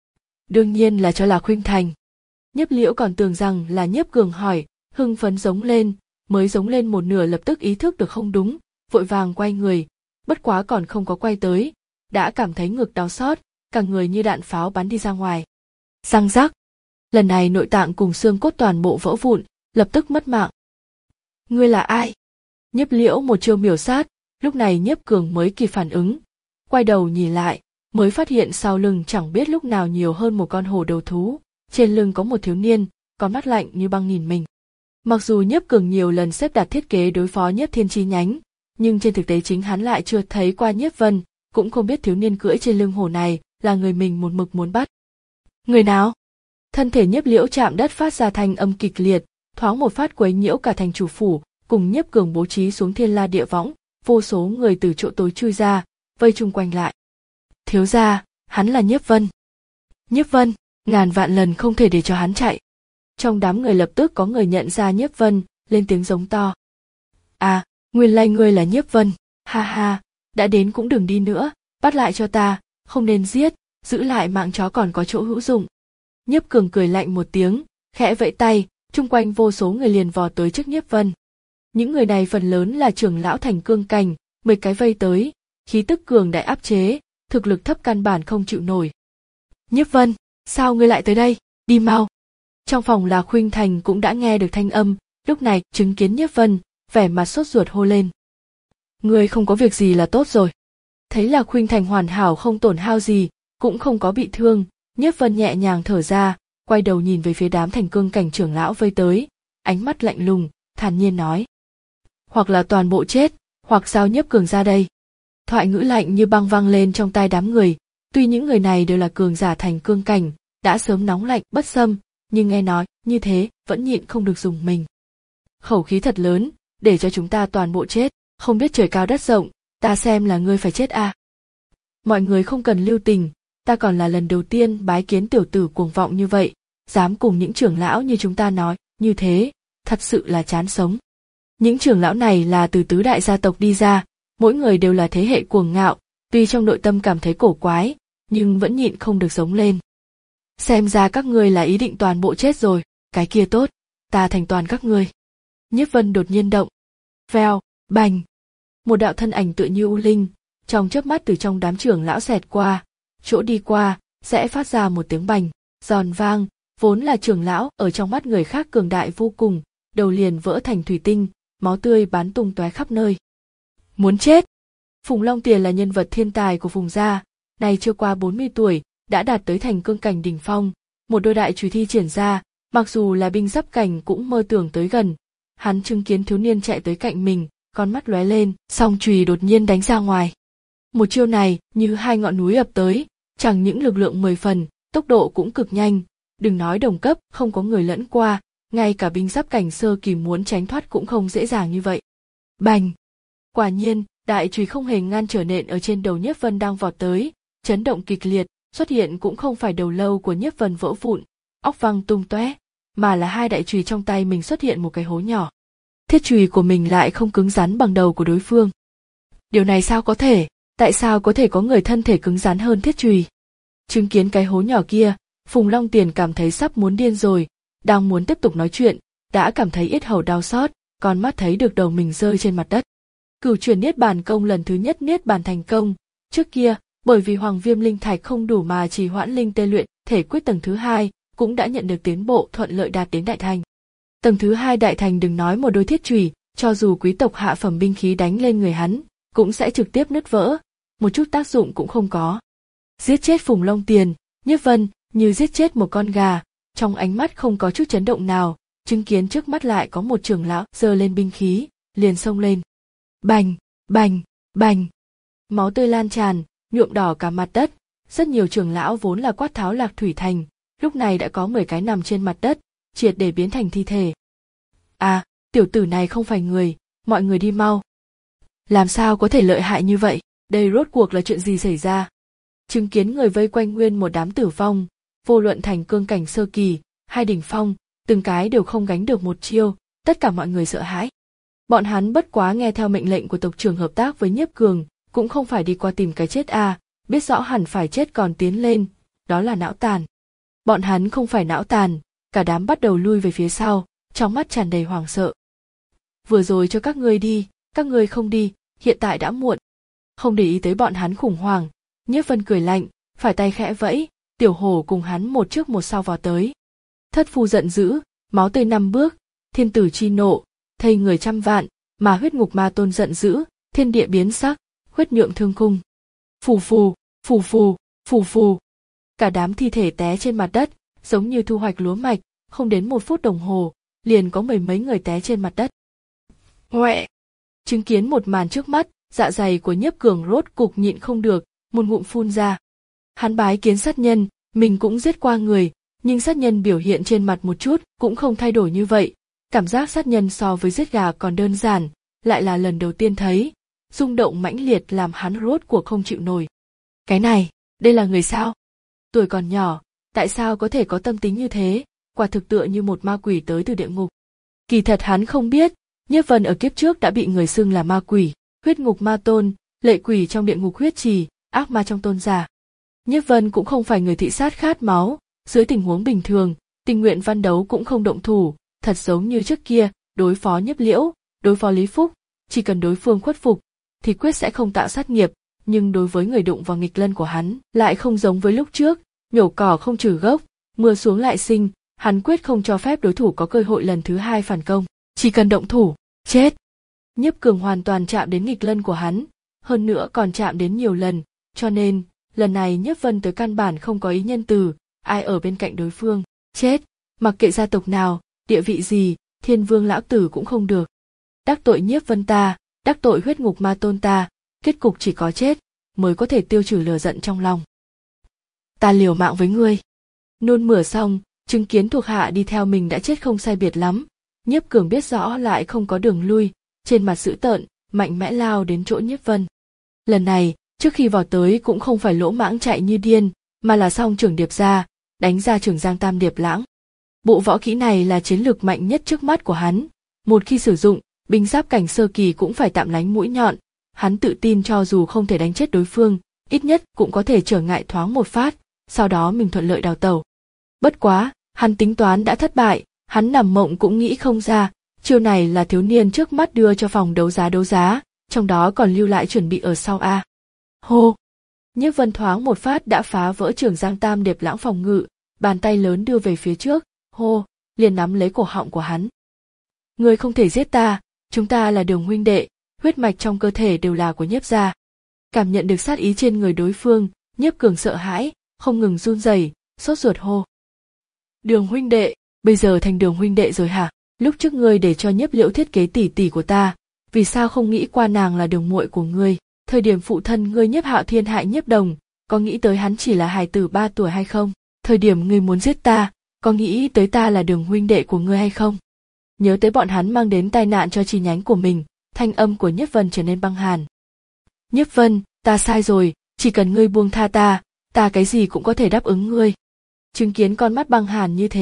Đương nhiên là cho Lạc Khuynh Thành. Nhiếp Liễu còn tưởng rằng là Nhiếp Cường hỏi, hưng phấn giống lên, mới giống lên một nửa lập tức ý thức được không đúng, vội vàng quay người, bất quá còn không có quay tới, đã cảm thấy ngực đau xót, cả người như đạn pháo bắn đi ra ngoài. Răng rắc, lần này nội tạng cùng xương cốt toàn bộ vỡ vụn, lập tức mất mạng. Ngươi là ai? Nhiếp Liễu một chiêu miểu sát, lúc này Nhiếp Cường mới kịp phản ứng, quay đầu nhìn lại, mới phát hiện sau lưng chẳng biết lúc nào nhiều hơn một con hổ đầu thú, trên lưng có một thiếu niên, con mắt lạnh như băng nhìn mình. Mặc dù Nhiếp Cường nhiều lần xếp đặt thiết kế đối phó Nhiếp Thiên chi nhánh, nhưng trên thực tế chính hắn lại chưa thấy qua Nhiếp Vân, cũng không biết thiếu niên cưỡi trên lưng hổ này là người mình một mực muốn bắt. Người nào? Thân thể Nhiếp Liễu chạm đất phát ra thanh âm kịch liệt, thoáng một phát quấy nhiễu cả thành chủ phủ, cùng Nhiếp Cường bố trí xuống thiên la địa võng, vô số người từ chỗ tối chui ra, vây chung quanh lại. Thiếu gia, hắn là Nhiếp Vân. Nhiếp Vân, ngàn vạn lần không thể để cho hắn chạy. Trong đám người lập tức có người nhận ra Nhiếp Vân, lên tiếng giống to. À, nguyên lai ngươi là Nhiếp Vân, ha ha, đã đến cũng đừng đi nữa, bắt lại cho ta, không nên giết, giữ lại mạng chó còn có chỗ hữu dụng. Nhiếp Cường cười lạnh một tiếng, khẽ vẫy tay, chung quanh vô số người liền vò tới trước Nhiếp Vân. Những người này phần lớn là trưởng lão thành cương cảnh, mười cái vây tới, khí tức cường đại áp chế, thực lực thấp căn bản không chịu nổi. Nhiếp Vân, sao ngươi lại tới đây, đi mau. Trong phòng Lạc Khuynh Thành cũng đã nghe được thanh âm, lúc này chứng kiến Nhiếp Vân, vẻ mặt sốt ruột hô lên. Ngươi không có việc gì là tốt rồi. Thấy Lạc Khuynh Thành hoàn hảo không tổn hao gì, cũng không có bị thương, Nhiếp Vân nhẹ nhàng thở ra, quay đầu nhìn về phía đám thành cương cảnh trưởng lão vây tới, ánh mắt lạnh lùng, thản nhiên nói. Hoặc là toàn bộ chết, hoặc sao Nhiếp Cường ra đây. Thoại ngữ lạnh như băng vang lên trong tai đám người, tuy những người này đều là cường giả thành cương cảnh, đã sớm nóng lạnh bất xâm, nhưng nghe nói như thế vẫn nhịn không được dùng mình. Khẩu khí thật lớn, để cho chúng ta toàn bộ chết, không biết trời cao đất rộng, ta xem là ngươi phải chết à. Mọi người không cần lưu tình, ta còn là lần đầu tiên bái kiến tiểu tử cuồng vọng như vậy, dám cùng những trưởng lão như chúng ta nói, như thế, thật sự là chán sống. Những trưởng lão này là từ tứ đại gia tộc đi ra, mỗi người đều là thế hệ cuồng ngạo, tuy trong nội tâm cảm thấy cổ quái, nhưng vẫn nhịn không được sống lên. Xem ra các ngươi là ý định toàn bộ chết rồi, cái kia tốt, ta thành toàn các ngươi. Nhiếp Vân đột nhiên động. Vèo, bành. Một đạo thân ảnh tựa như u linh, trong chớp mắt từ trong đám trưởng lão xẹt qua, chỗ đi qua, sẽ phát ra một tiếng bành, giòn vang, vốn là trưởng lão ở trong mắt người khác cường đại vô cùng, đầu liền vỡ thành thủy tinh, máu tươi bắn tung tóe khắp nơi. Muốn chết! Phùng Long Tiền là nhân vật thiên tài của Phùng gia, nay chưa qua bốn mươi tuổi, đã đạt tới thành cương cảnh đỉnh phong, một đôi đại chùy thi triển ra, mặc dù là binh giáp cảnh cũng mơ tưởng tới gần. Hắn chứng kiến thiếu niên chạy tới cạnh mình, con mắt lóe lên, song chùy đột nhiên đánh ra ngoài. Một chiêu này như hai ngọn núi ập tới, chẳng những lực lượng mười phần, tốc độ cũng cực nhanh, đừng nói đồng cấp, không có người lẫn qua, ngay cả binh giáp cảnh sơ kỳ muốn tránh thoát cũng không dễ dàng như vậy. Bành! Quả nhiên, đại chùy không hề ngăn trở nện ở trên đầu Nhiếp Vân đang vọt tới, chấn động kịch liệt, xuất hiện cũng không phải đầu lâu của Nhiếp Vân vỡ vụn, óc văng tung tóe, mà là hai đại chùy trong tay mình xuất hiện một cái hố nhỏ. Thiết chùy của mình lại không cứng rắn bằng đầu của đối phương. Điều này sao có thể? Tại sao có thể có người thân thể cứng rắn hơn thiết chùy? Chứng kiến cái hố nhỏ kia, Phùng Long Tiền cảm thấy sắp muốn điên rồi, đang muốn tiếp tục nói chuyện, đã cảm thấy yết hầu đau xót, con mắt thấy được đầu mình rơi trên mặt đất. Cửu chuyển niết bàn công lần thứ nhất niết bàn thành công, trước kia, bởi vì Hoàng Viêm linh thạch không đủ mà trì hoãn linh tê luyện, thể quyết tầng thứ hai cũng đã nhận được tiến bộ thuận lợi đạt đến đại thành. Tầng thứ hai đại thành đừng nói một đôi thiết chùy, cho dù quý tộc hạ phẩm binh khí đánh lên người hắn, cũng sẽ trực tiếp nứt vỡ, một chút tác dụng cũng không có. Giết chết Phùng Long Tiền, Nhiếp Vân như giết chết một con gà, trong ánh mắt không có chút chấn động nào, chứng kiến trước mắt lại có một trưởng lão giơ lên binh khí, liền xông lên. Bành, bành, bành. Máu tươi lan tràn, nhuộm đỏ cả mặt đất, rất nhiều trưởng lão vốn là quát tháo Lạc Thủy Thành, lúc này đã có mười cái nằm trên mặt đất, triệt để biến thành thi thể. À, tiểu tử này không phải người, mọi người đi mau. Làm sao có thể lợi hại như vậy, đây rốt cuộc là chuyện gì xảy ra? Chứng kiến người vây quanh nguyên một đám tử vong, vô luận thành cương cảnh sơ kỳ, hay đỉnh phong, từng cái đều không gánh được một chiêu, tất cả mọi người sợ hãi. Bọn hắn bất quá nghe theo mệnh lệnh của tộc trưởng hợp tác với Nhiếp Cường, cũng không phải đi qua tìm cái chết à, biết rõ hẳn phải chết còn tiến lên, đó là não tàn. Bọn hắn không phải não tàn, cả đám bắt đầu lui về phía sau, trong mắt tràn đầy hoảng sợ. Vừa rồi cho các ngươi đi, các ngươi không đi, hiện tại đã muộn. Không để ý tới bọn hắn khủng hoảng, Nhiếp Vân cười lạnh, phải tay khẽ vẫy, tiểu hổ cùng hắn một trước một sau vào tới. Thất phu giận dữ, máu tươi năm bước, thiên tử chi nộ, thây người trăm vạn, mà huyết ngục ma tôn giận dữ, thiên địa biến sắc, huyết nhượng thương khung. Phù phù, phù phù, phù phù. Cả đám thi thể té trên mặt đất, giống như thu hoạch lúa mạch, không đến một phút đồng hồ, liền có mười mấy người té trên mặt đất. Hoẹ! Chứng kiến một màn trước mắt, dạ dày của Nhiếp Cường rốt cục nhịn không được, một ngụm phun ra. Hắn bái kiến sát nhân, mình cũng giết qua người, nhưng sát nhân biểu hiện trên mặt một chút cũng không thay đổi như vậy. Cảm giác sát nhân so với giết gà còn đơn giản, lại là lần đầu tiên thấy, rung động mãnh liệt làm hắn rốt cuộc không chịu nổi. Cái này, đây là người sao? Tuổi còn nhỏ, tại sao có thể có tâm tính như thế, quả thực tựa như một ma quỷ tới từ địa ngục. Kỳ thật hắn không biết, Nhiếp Vân ở kiếp trước đã bị người xưng là ma quỷ, huyết ngục ma tôn, lệ quỷ trong địa ngục huyết trì, ác ma trong tôn giả. Nhiếp Vân cũng không phải người thị sát khát máu, dưới tình huống bình thường, tình nguyện văn đấu cũng không động thủ, thật giống như trước kia, đối phó Nhiếp Liễu, đối phó Lý Phúc, chỉ cần đối phương khuất phục, thì quyết sẽ không tạo sát nghiệp, nhưng đối với người đụng vào nghịch lân của hắn, lại không giống với lúc trước, nhổ cỏ không trừ gốc, mưa xuống lại sinh, hắn quyết không cho phép đối thủ có cơ hội lần thứ hai phản công, chỉ cần động thủ, chết. Nhiếp Cường hoàn toàn chạm đến nghịch lân của hắn, hơn nữa còn chạm đến nhiều lần, cho nên, lần này Nhiếp Vân tới căn bản không có ý nhân từ, ai ở bên cạnh đối phương, chết, mặc kệ gia tộc nào, địa vị gì, Thiên Vương lão tử cũng không được. Đắc tội Nhiếp Vân ta, đắc tội huyết ngục ma tôn ta, kết cục chỉ có chết, mới có thể tiêu trừ lửa giận trong lòng. Ta liều mạng với ngươi. Nôn mửa xong, chứng kiến thuộc hạ đi theo mình đã chết không sai biệt lắm, Nhiếp Cường biết rõ lại không có đường lui, trên mặt dữ tợn, mạnh mẽ lao đến chỗ Nhiếp Vân. Lần này, trước khi vào tới cũng không phải lỗ mãng chạy như điên, mà là song trưởng điệp ra, đánh ra trưởng giang tam điệp lãng. Bộ võ kỹ này là chiến lược mạnh nhất trước mắt của hắn, một khi sử dụng, binh giáp cảnh sơ kỳ cũng phải tạm lánh mũi nhọn, hắn tự tin cho dù không thể đánh chết đối phương, ít nhất cũng có thể trở ngại thoáng một phát, sau đó mình thuận lợi đào tẩu. Bất quá, hắn tính toán đã thất bại, hắn nằm mộng cũng nghĩ không ra, chiêu này là thiếu niên trước mắt đưa cho phòng đấu giá đấu giá, trong đó còn lưu lại chuẩn bị ở sau a. Hô! Nhiếp Vân thoáng một phát đã phá vỡ trưởng giang tam điệp lãng phòng ngự, bàn tay lớn đưa về phía trước, hô, liền nắm lấy cổ họng của hắn. Ngươi không thể giết ta, chúng ta là Đường huynh đệ, huyết mạch trong cơ thể đều là của Nhiếp gia. Cảm nhận được sát ý trên người đối phương, Nhiếp Cường sợ hãi, không ngừng run rẩy, sốt ruột hô. Đường huynh đệ, bây giờ thành Đường huynh đệ rồi hả? Lúc trước ngươi để cho Nhiếp Liễu thiết kế tỷ tỷ của ta, vì sao không nghĩ qua nàng là đường muội của ngươi? Thời điểm phụ thân ngươi Nhiếp Hạo Thiên hại Nhiếp Đồng, có nghĩ tới hắn chỉ là hài tử ba tuổi hay không? Thời điểm ngươi muốn giết ta, có nghĩ tới ta là Đường huynh đệ của ngươi hay không? Nhớ tới bọn hắn mang đến tai nạn cho chi nhánh của mình, thanh âm của Nhiếp Vân trở nên băng hàn. Nhiếp Vân, ta sai rồi, chỉ cần ngươi buông tha ta, ta cái gì cũng có thể đáp ứng ngươi. Chứng kiến con mắt băng hàn như thế,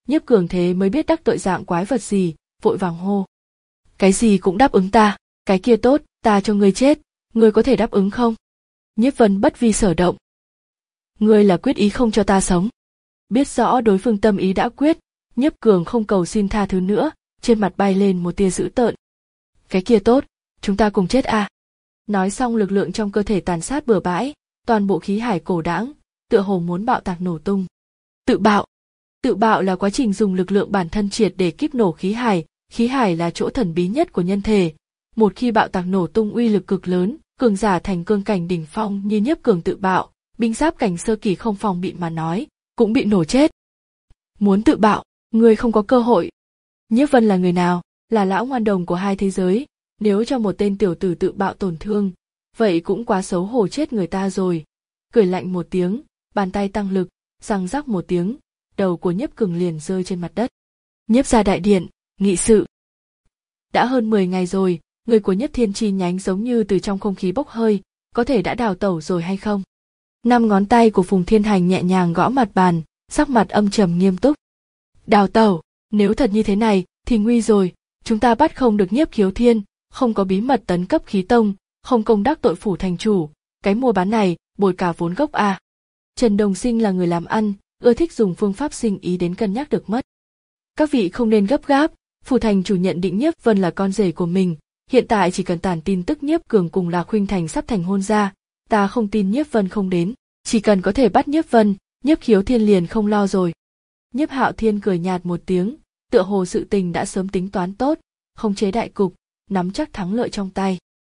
Nhiếp Cường thế mới biết đắc tội dạng quái vật gì, vội vàng hô. Cái gì cũng đáp ứng ta, cái kia tốt, ta cho ngươi chết, ngươi có thể đáp ứng không? Nhiếp Vân bất vi sở động. Ngươi là quyết ý không cho ta sống. Biết rõ đối phương tâm ý đã quyết, Nhiếp Cường không cầu xin tha thứ nữa, trên mặt bay lên một tia dữ tợn. Cái kia tốt, chúng ta cùng chết à? Nói xong lực lượng trong cơ thể tàn sát bừa bãi, toàn bộ khí hải cổ đãng, tựa hồ muốn bạo tạc nổ tung. Tự bạo. Tự bạo là quá trình dùng lực lượng bản thân triệt để kíp nổ khí hải, khí hải là chỗ thần bí nhất của nhân thể. Một khi bạo tạc nổ tung uy lực cực lớn, cường giả thành cương cảnh đỉnh phong như Nhiếp Cường tự bạo, binh giáp cảnh sơ kỳ không phòng bị mà nói, cũng bị nổ chết. Muốn tự bạo, ngươi không có cơ hội. Nhiếp Vân là người nào? Là lão ngoan đồng của hai thế giới, nếu cho một tên tiểu tử tự bạo tổn thương, vậy cũng quá xấu hổ chết người ta rồi. Cười lạnh một tiếng, bàn tay tăng lực, răng rắc một tiếng, đầu của Nhiếp Cường liền rơi trên mặt đất. Nhiếp gia đại điện, nghị sự. Đã hơn mười ngày rồi, người của Nhiếp Thiên chi nhánh giống như từ trong không khí bốc hơi, có thể đã đào tẩu rồi hay không? Năm ngón tay của Phùng Thiên Hành nhẹ nhàng gõ mặt bàn, sắc mặt âm trầm nghiêm túc. Đào tẩu, nếu thật như thế này, thì nguy rồi, chúng ta bắt không được Nhiếp Khiếu Thiên, không có bí mật tấn cấp khí tông, không công đắc tội phủ thành chủ, cái mua bán này, bồi cả vốn gốc à. Trần Đồng Sinh là người làm ăn, ưa thích dùng phương pháp sinh ý đến cân nhắc được mất. Các vị không nên gấp gáp, phủ thành chủ nhận định Nhiếp Vân là con rể của mình, hiện tại chỉ cần tản tin tức Nhiếp Cường cùng Lạc Khuynh Thành sắp thành hôn ra, ta không tin Nhiếp Vân không đến, chỉ cần có thể bắt Nhiếp Vân, Nhiếp Khiếu Thiên liền không lo rồi. Nhiếp Hạo Thiên cười nhạt một tiếng, tựa hồ sự tình đã sớm tính toán tốt, khống chế đại cục, nắm chắc thắng lợi trong tay.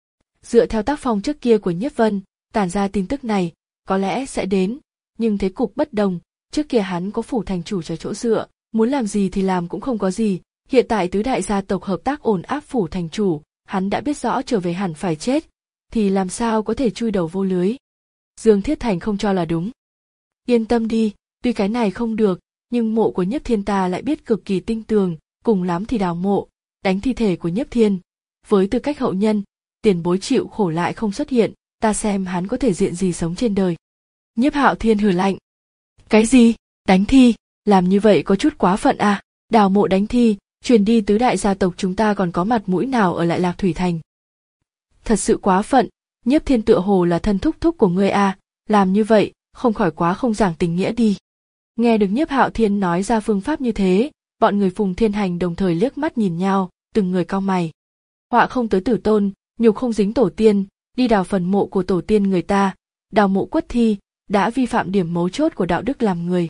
Dựa theo tác phong trước kia của Nhiếp Vân, tản ra tin tức này, có lẽ sẽ đến, nhưng thế cục bất đồng, trước kia hắn có phủ thành chủ cho chỗ dựa, muốn làm gì thì làm cũng không có gì, hiện tại tứ đại gia tộc hợp tác ổn áp phủ thành chủ, hắn đã biết rõ trở về hẳn phải chết, thì làm sao có thể chui đầu vô lưới. Dương Thiết Thành không cho là đúng. Yên tâm đi, tuy cái này không được, nhưng mộ của Nhiếp Thiên ta lại biết cực kỳ tinh tường, cùng lắm thì đào mộ, đánh thi thể của Nhiếp Thiên. Với tư cách hậu nhân, tiền bối chịu khổ lại không xuất hiện, ta xem hắn có thể diện gì sống trên đời. Nhiếp Hạo Thiên hừ lạnh. Cái gì? Đánh thi? Làm như vậy có chút quá phận à? Đào mộ đánh thi, truyền đi tứ đại gia tộc chúng ta còn có mặt mũi nào ở lại Lạc Thủy Thành? Thật sự quá phận, Nhiếp Thiên tựa hồ là thân thúc thúc của ngươi à, làm như vậy, không khỏi quá không giảng tình nghĩa đi. Nghe được Nhiếp Hạo Thiên nói ra phương pháp như thế, bọn người Phùng Thiên Hành đồng thời liếc mắt nhìn nhau, từng người cau mày. Họa không tới tử tôn, nhục không dính tổ tiên, đi đào phần mộ của tổ tiên người ta, đào mộ quất thi, đã vi phạm điểm mấu chốt của đạo đức làm người.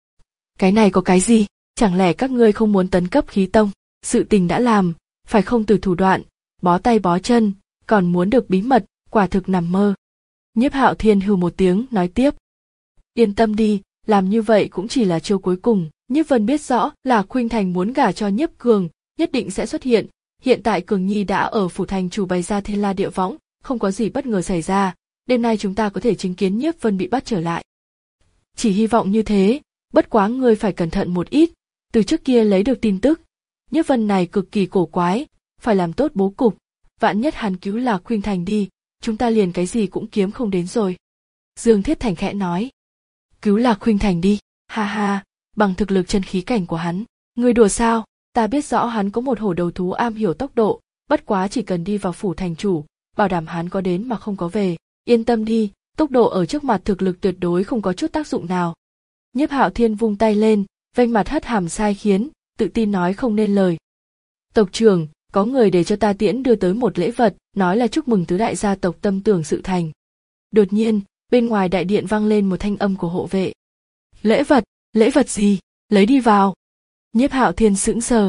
Cái này có cái gì? Chẳng lẽ các ngươi không muốn tấn cấp khí tông? Sự tình đã làm, phải không từ thủ đoạn, bó tay bó chân, còn muốn được bí mật, quả thực nằm mơ. Nhiếp Hạo Thiên hừ một tiếng, nói tiếp. Yên tâm đi, làm như vậy cũng chỉ là chiêu cuối cùng. Nhiếp Vân biết rõ là Khuynh Thành muốn gả cho Nhiếp Cường, nhất định sẽ xuất hiện. Hiện tại Cường Nhi đã ở phủ thành chủ bày ra thiên la địa võng, không có gì bất ngờ xảy ra. Đêm nay chúng ta có thể chứng kiến Nhiếp Vân bị bắt trở lại. Chỉ hy vọng như thế, bất quá ngươi phải cẩn thận một ít. Từ trước kia lấy được tin tức, Nhiếp Vân này cực kỳ cổ quái, phải làm tốt bố cục. Vạn nhất hắn cứu Lạc Khuynh Thành đi, chúng ta liền cái gì cũng kiếm không đến rồi. Dương Thiết Thành khẽ nói. Cứu Lạc Khuynh Thành đi, ha ha, bằng thực lực chân khí cảnh của hắn. Ngươi đùa sao? Ta biết rõ hắn có một hổ đầu thú am hiểu tốc độ, bất quá chỉ cần đi vào phủ thành chủ, bảo đảm hắn có đến mà không có về. Yên tâm đi, tốc độ ở trước mặt thực lực tuyệt đối không có chút tác dụng nào. Nhiếp Hạo Thiên vung tay lên, vênh mặt hất hàm sai khiến, tự tin nói không nên lời. Tộc trưởng, có người để cho ta tiễn đưa tới một lễ vật, nói là chúc mừng tứ đại gia tộc tâm tưởng sự thành. Đột nhiên, bên ngoài đại điện vang lên một thanh âm của hộ vệ. Lễ vật, lễ vật gì? Lấy đi vào. Nhiếp Hạo Thiên sững sờ.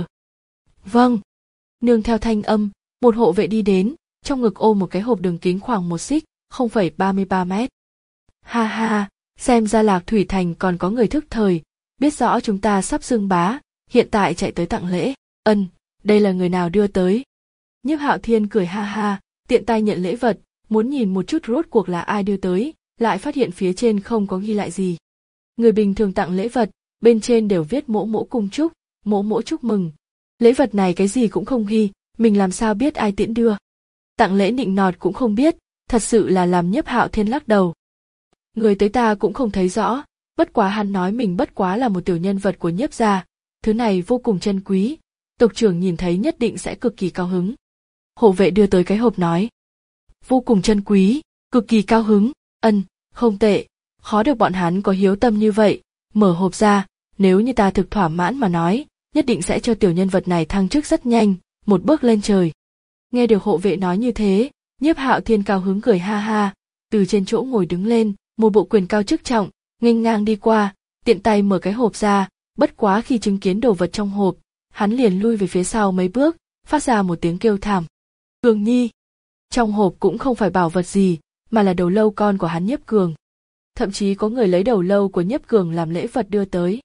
Vâng. Nương theo thanh âm, một hộ vệ đi đến, trong ngực ôm một cái hộp đường kính khoảng một xích, không phẩy ba mươi ba mét. Ha ha, xem ra Lạc Thủy Thành còn có người thức thời, biết rõ chúng ta sắp xưng bá, hiện tại chạy tới tặng lễ. Ân, đây là người nào đưa tới? Nhiếp Hạo Thiên cười ha ha, tiện tay nhận lễ vật, muốn nhìn một chút rốt cuộc là ai đưa tới, lại phát hiện phía trên không có ghi lại gì. Người bình thường tặng lễ vật, bên trên đều viết mỗ mỗ cung chúc, mỗ mỗ chúc mừng. Lễ vật này cái gì cũng không ghi, mình làm sao biết ai tiễn đưa. Tặng lễ nịnh nọt cũng không biết, thật sự là làm Nhiếp Hạo Thiên lắc đầu. Người tới ta cũng không thấy rõ, bất quá hắn nói mình bất quá là một tiểu nhân vật của Nhiếp gia, Thứ này vô cùng chân quý, tộc trưởng nhìn thấy nhất định sẽ cực kỳ cao hứng. Hộ vệ đưa tới cái hộp nói. Vô cùng chân quý, cực kỳ cao hứng, ân, không tệ, khó được bọn hắn có hiếu tâm như vậy, mở hộp ra, nếu như ta thực thỏa mãn mà nói, nhất định sẽ cho tiểu nhân vật này thăng chức rất nhanh, một bước lên trời. Nghe được hộ vệ nói như thế, Nhiếp Hạo Thiên cao hứng cười ha ha, từ trên chỗ ngồi đứng lên, một bộ quyền cao chức trọng, nghênh ngang đi qua, tiện tay mở cái hộp ra, bất quá khi chứng kiến đồ vật trong hộp, hắn liền lui về phía sau mấy bước, phát ra một tiếng kêu thảm. Cường Nhi. Trong hộp cũng không phải bảo vật gì, mà là đầu lâu con của hắn Nhiếp Cường. Thậm chí có người lấy đầu lâu của Nhiếp Cường làm lễ vật đưa tới.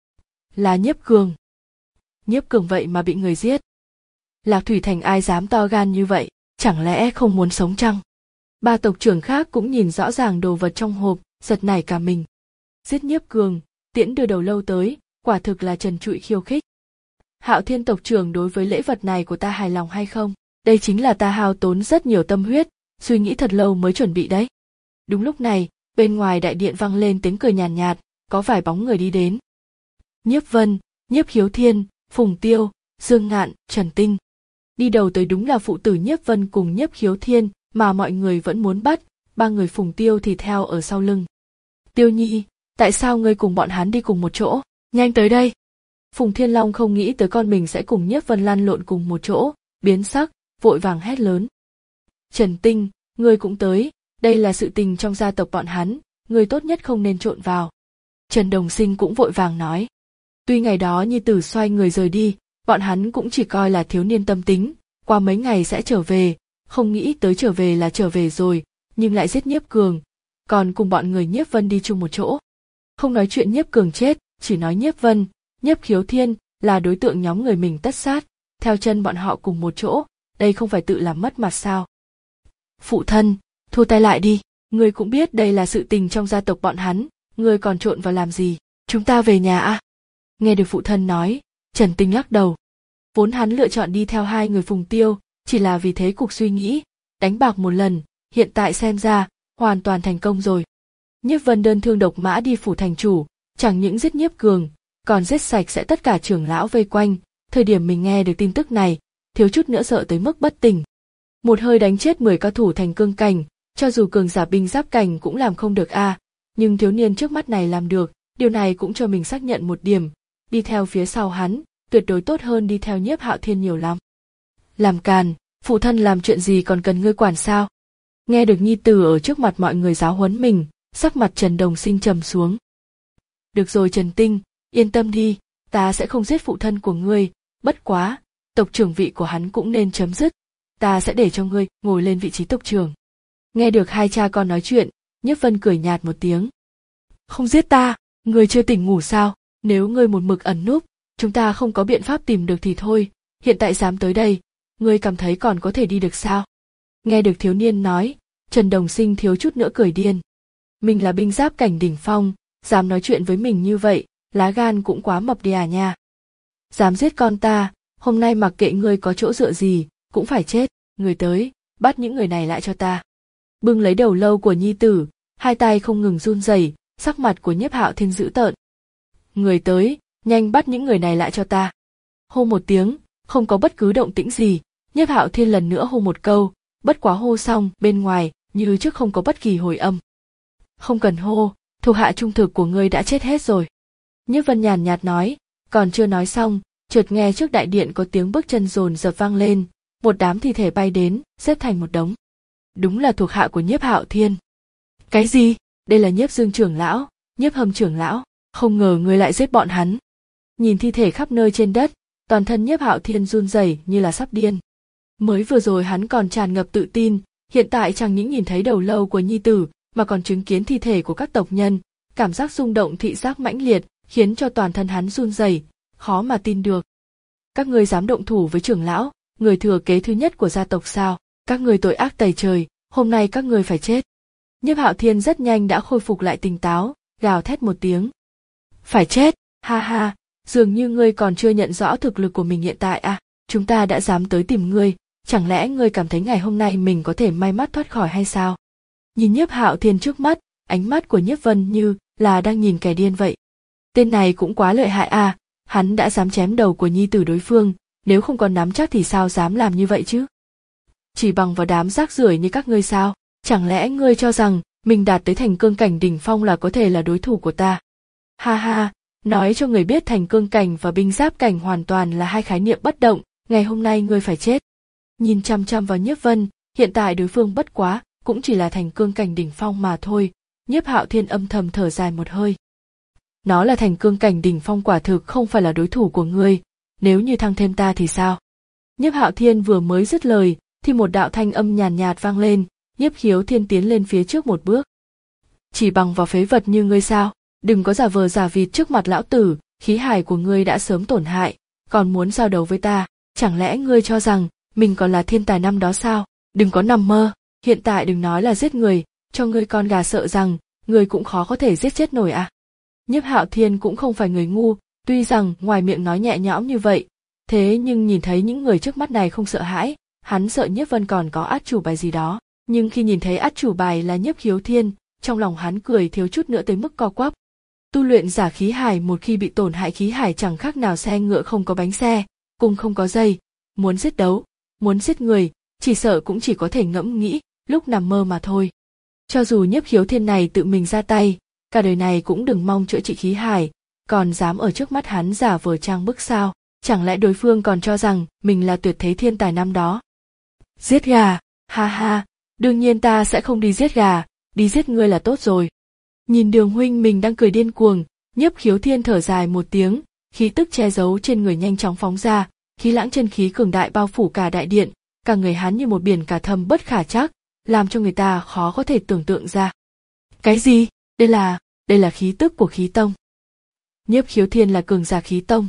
Là Nhiếp Cường. Nhiếp Cường vậy mà bị người giết. Lạc Thủy Thành ai dám to gan như vậy, chẳng lẽ không muốn sống chăng? Ba tộc trưởng khác cũng nhìn rõ ràng đồ vật trong hộp, giật nảy cả mình. Giết Nhiếp Cường, tiễn đưa đầu lâu tới, quả thực là trần trụi khiêu khích. Hạo Thiên tộc trưởng đối với lễ vật này của ta hài lòng hay không? Đây chính là ta hao tốn rất nhiều tâm huyết, suy nghĩ thật lâu mới chuẩn bị đấy. Đúng lúc này, bên ngoài đại điện vang lên tiếng cười nhàn nhạt, nhạt, có vài bóng người đi đến. Nhiếp Vân, Nhiếp Khiếu Thiên, Phùng Tiêu, Dương Ngạn, Trần Tinh. Đi đầu tới đúng là phụ tử Nhiếp Vân cùng Nhiếp Khiếu Thiên mà mọi người vẫn muốn bắt, ba người Phùng Tiêu thì theo ở sau lưng. Tiêu Nhi, tại sao ngươi cùng bọn hắn đi cùng một chỗ? Nhanh tới đây. Phùng Thiên Long không nghĩ tới con mình sẽ cùng Nhiếp Vân lăn lộn cùng một chỗ, biến sắc, vội vàng hét lớn. Trần Tinh, ngươi cũng tới, đây là sự tình trong gia tộc bọn hắn, ngươi tốt nhất không nên trộn vào. Trần Đồng Sinh cũng vội vàng nói. Tuy ngày đó nhi tử xoay người rời đi, bọn hắn cũng chỉ coi là thiếu niên tâm tính, qua mấy ngày sẽ trở về, không nghĩ tới trở về là trở về rồi, nhưng lại giết Nhiếp Cường, còn cùng bọn người Nhiếp Vân đi chung một chỗ. Không nói chuyện Nhiếp Cường chết, chỉ nói Nhiếp Vân, Nhiếp Khiếu Thiên là đối tượng nhóm người mình tất sát, theo chân bọn họ cùng một chỗ, đây không phải tự làm mất mặt sao? Phụ thân, thu tay lại đi, ngươi cũng biết đây là sự tình trong gia tộc bọn hắn, ngươi còn trộn vào làm gì? Chúng ta về nhà à? Nghe được phụ thân nói, Trần Tinh lắc đầu. Vốn hắn lựa chọn đi theo hai người Phùng Tiêu, chỉ là vì thế cục suy nghĩ, đánh bạc một lần, hiện tại xem ra, hoàn toàn thành công rồi. Nhiếp Vân đơn thương độc mã đi phủ thành chủ, chẳng những giết Nhiếp Cường, còn giết sạch sẽ tất cả trưởng lão vây quanh, thời điểm mình nghe được tin tức này, thiếu chút nữa sợ tới mức bất tỉnh. Một hơi đánh chết mười cao thủ thành cương cảnh, cho dù cường giả binh giáp cảnh cũng làm không được a, à, nhưng thiếu niên trước mắt này làm được, điều này cũng cho mình xác nhận một điểm, đi theo phía sau hắn, tuyệt đối tốt hơn đi theo Nhiếp Hạo Thiên nhiều lắm. Làm càn, phụ thân làm chuyện gì còn cần ngươi quản sao? Nghe được nhi tử ở trước mặt mọi người giáo huấn mình, sắc mặt Trần Đồng Sinh trầm xuống. Được rồi Trần Tinh, yên tâm đi, ta sẽ không giết phụ thân của ngươi, bất quá, tộc trưởng vị của hắn cũng nên chấm dứt, ta sẽ để cho ngươi ngồi lên vị trí tộc trưởng. Nghe được hai cha con nói chuyện, Nhiếp Vân cười nhạt một tiếng. Không giết ta, ngươi chưa tỉnh ngủ sao? Nếu ngươi một mực ẩn núp, chúng ta không có biện pháp tìm được thì thôi, hiện tại dám tới đây, ngươi cảm thấy còn có thể đi được sao? Nghe được thiếu niên nói, Trần Đồng Sinh thiếu chút nữa cười điên. Mình là binh giáp cảnh đỉnh phong, dám nói chuyện với mình như vậy, lá gan cũng quá mập đi à nha. Dám giết con ta, hôm nay mặc kệ ngươi có chỗ dựa gì, cũng phải chết, người tới, bắt những người này lại cho ta. Bưng lấy đầu lâu của nhi tử, hai tay không ngừng run rẩy, sắc mặt của Nhiếp Hạo Thiên dữ tợn. Người tới, nhanh bắt những người này lại cho ta. Hô một tiếng, không có bất cứ động tĩnh gì, Nhiếp Hạo Thiên lần nữa hô một câu, bất quá hô xong, bên ngoài, như trước không có bất kỳ hồi âm. Không cần hô, thuộc hạ trung thực của ngươi đã chết hết rồi. Nhiếp Vân nhàn nhạt nói, còn chưa nói xong, chợt nghe trước đại điện có tiếng bước chân dồn dập vang lên, một đám thi thể bay đến, xếp thành một đống. Đúng là thuộc hạ của Nhiếp Hạo Thiên. Cái gì? Đây là Nhiếp Dương trưởng lão, Nhiếp Hâm trưởng lão, không ngờ ngươi lại giết bọn hắn. Nhìn thi thể khắp nơi trên đất, toàn thân Nhiếp Hạo Thiên run rẩy như là sắp điên. Mới vừa rồi hắn còn tràn ngập tự tin, hiện tại chẳng những nhìn thấy đầu lâu của nhi tử, mà còn chứng kiến thi thể của các tộc nhân, cảm giác rung động thị giác mãnh liệt, khiến cho toàn thân hắn run rẩy, khó mà tin được. Các ngươi dám động thủ với trưởng lão, người thừa kế thứ nhất của gia tộc sao? Các ngươi tội ác tày trời, hôm nay các ngươi phải chết. Nhiếp Hạo Thiên rất nhanh đã khôi phục lại tỉnh táo, gào thét một tiếng. Phải chết, ha ha, dường như ngươi còn chưa nhận rõ thực lực của mình hiện tại à, chúng ta đã dám tới tìm ngươi, chẳng lẽ ngươi cảm thấy ngày hôm nay mình có thể may mắn thoát khỏi hay sao? Nhìn Nhiếp Hạo Thiên trước mắt, ánh mắt của Nhiếp Vân như là đang nhìn kẻ điên vậy. Tên này cũng quá lợi hại à, hắn đã dám chém đầu của nhi tử đối phương, nếu không còn nắm chắc thì sao dám làm như vậy chứ? Chỉ bằng vào đám rác rưởi như các ngươi sao? Chẳng lẽ ngươi cho rằng mình đạt tới thành cương cảnh đỉnh phong là có thể là đối thủ của ta? Ha ha, nói cho người biết thành cương cảnh và binh giáp cảnh hoàn toàn là hai khái niệm bất động, ngày hôm nay ngươi phải chết. Nhìn chăm chăm vào Nhiếp Vân, hiện tại đối phương bất quá, cũng chỉ là thành cương cảnh đỉnh phong mà thôi. Nhiếp Hạo Thiên âm thầm thở dài một hơi. Nó là thành cương cảnh đỉnh phong quả thực không phải là đối thủ của ngươi, nếu như thăng thêm ta thì sao? Nhiếp Hạo Thiên vừa mới dứt lời, thì một đạo thanh âm nhàn nhạt, nhạt vang lên, Nhiếp Khiếu Thiên tiến lên phía trước một bước. Chỉ bằng vào phế vật như ngươi sao? Đừng có giả vờ giả vịt trước mặt lão tử, khí hải của ngươi đã sớm tổn hại, còn muốn giao đấu với ta, chẳng lẽ ngươi cho rằng mình còn là thiên tài năm đó sao? Đừng có nằm mơ, hiện tại đừng nói là giết người, cho ngươi con gà sợ rằng ngươi cũng khó có thể giết chết nổi à? Nhiếp Hạo Thiên cũng không phải người ngu, tuy rằng ngoài miệng nói nhẹ nhõm như vậy, thế nhưng nhìn thấy những người trước mắt này không sợ hãi, hắn sợ Nhiếp Vân còn có át chủ bài gì đó, nhưng khi nhìn thấy át chủ bài là Nhiếp Khiếu Thiên, trong lòng hắn cười thiếu chút nữa tới mức co quắp. Tu luyện giả khí hải một khi bị tổn hại khí hải chẳng khác nào xe ngựa không có bánh xe, cùng không có dây, muốn giết đấu, muốn giết người, chỉ sợ cũng chỉ có thể ngẫm nghĩ, lúc nằm mơ mà thôi. Cho dù Nhiếp Khiếu Thiên này tự mình ra tay, cả đời này cũng đừng mong chữa trị khí hải, còn dám ở trước mắt hắn giả vờ trang bức sao? Chẳng lẽ đối phương còn cho rằng mình là tuyệt thế thiên tài năm đó? Giết gà, ha ha, đương nhiên ta sẽ không đi giết gà, đi giết ngươi là tốt rồi. Nhìn Đường huynh mình đang cười điên cuồng, Nhiếp Khiếu Thiên thở dài một tiếng, khí tức che giấu trên người nhanh chóng phóng ra, khí lãng chân khí cường đại bao phủ cả đại điện, cả người hắn như một biển cả thâm bất khả trắc, làm cho người ta khó có thể tưởng tượng ra. Cái gì? Đây là, đây là khí tức của khí tông. Nhiếp Khiếu Thiên là cường giả khí tông.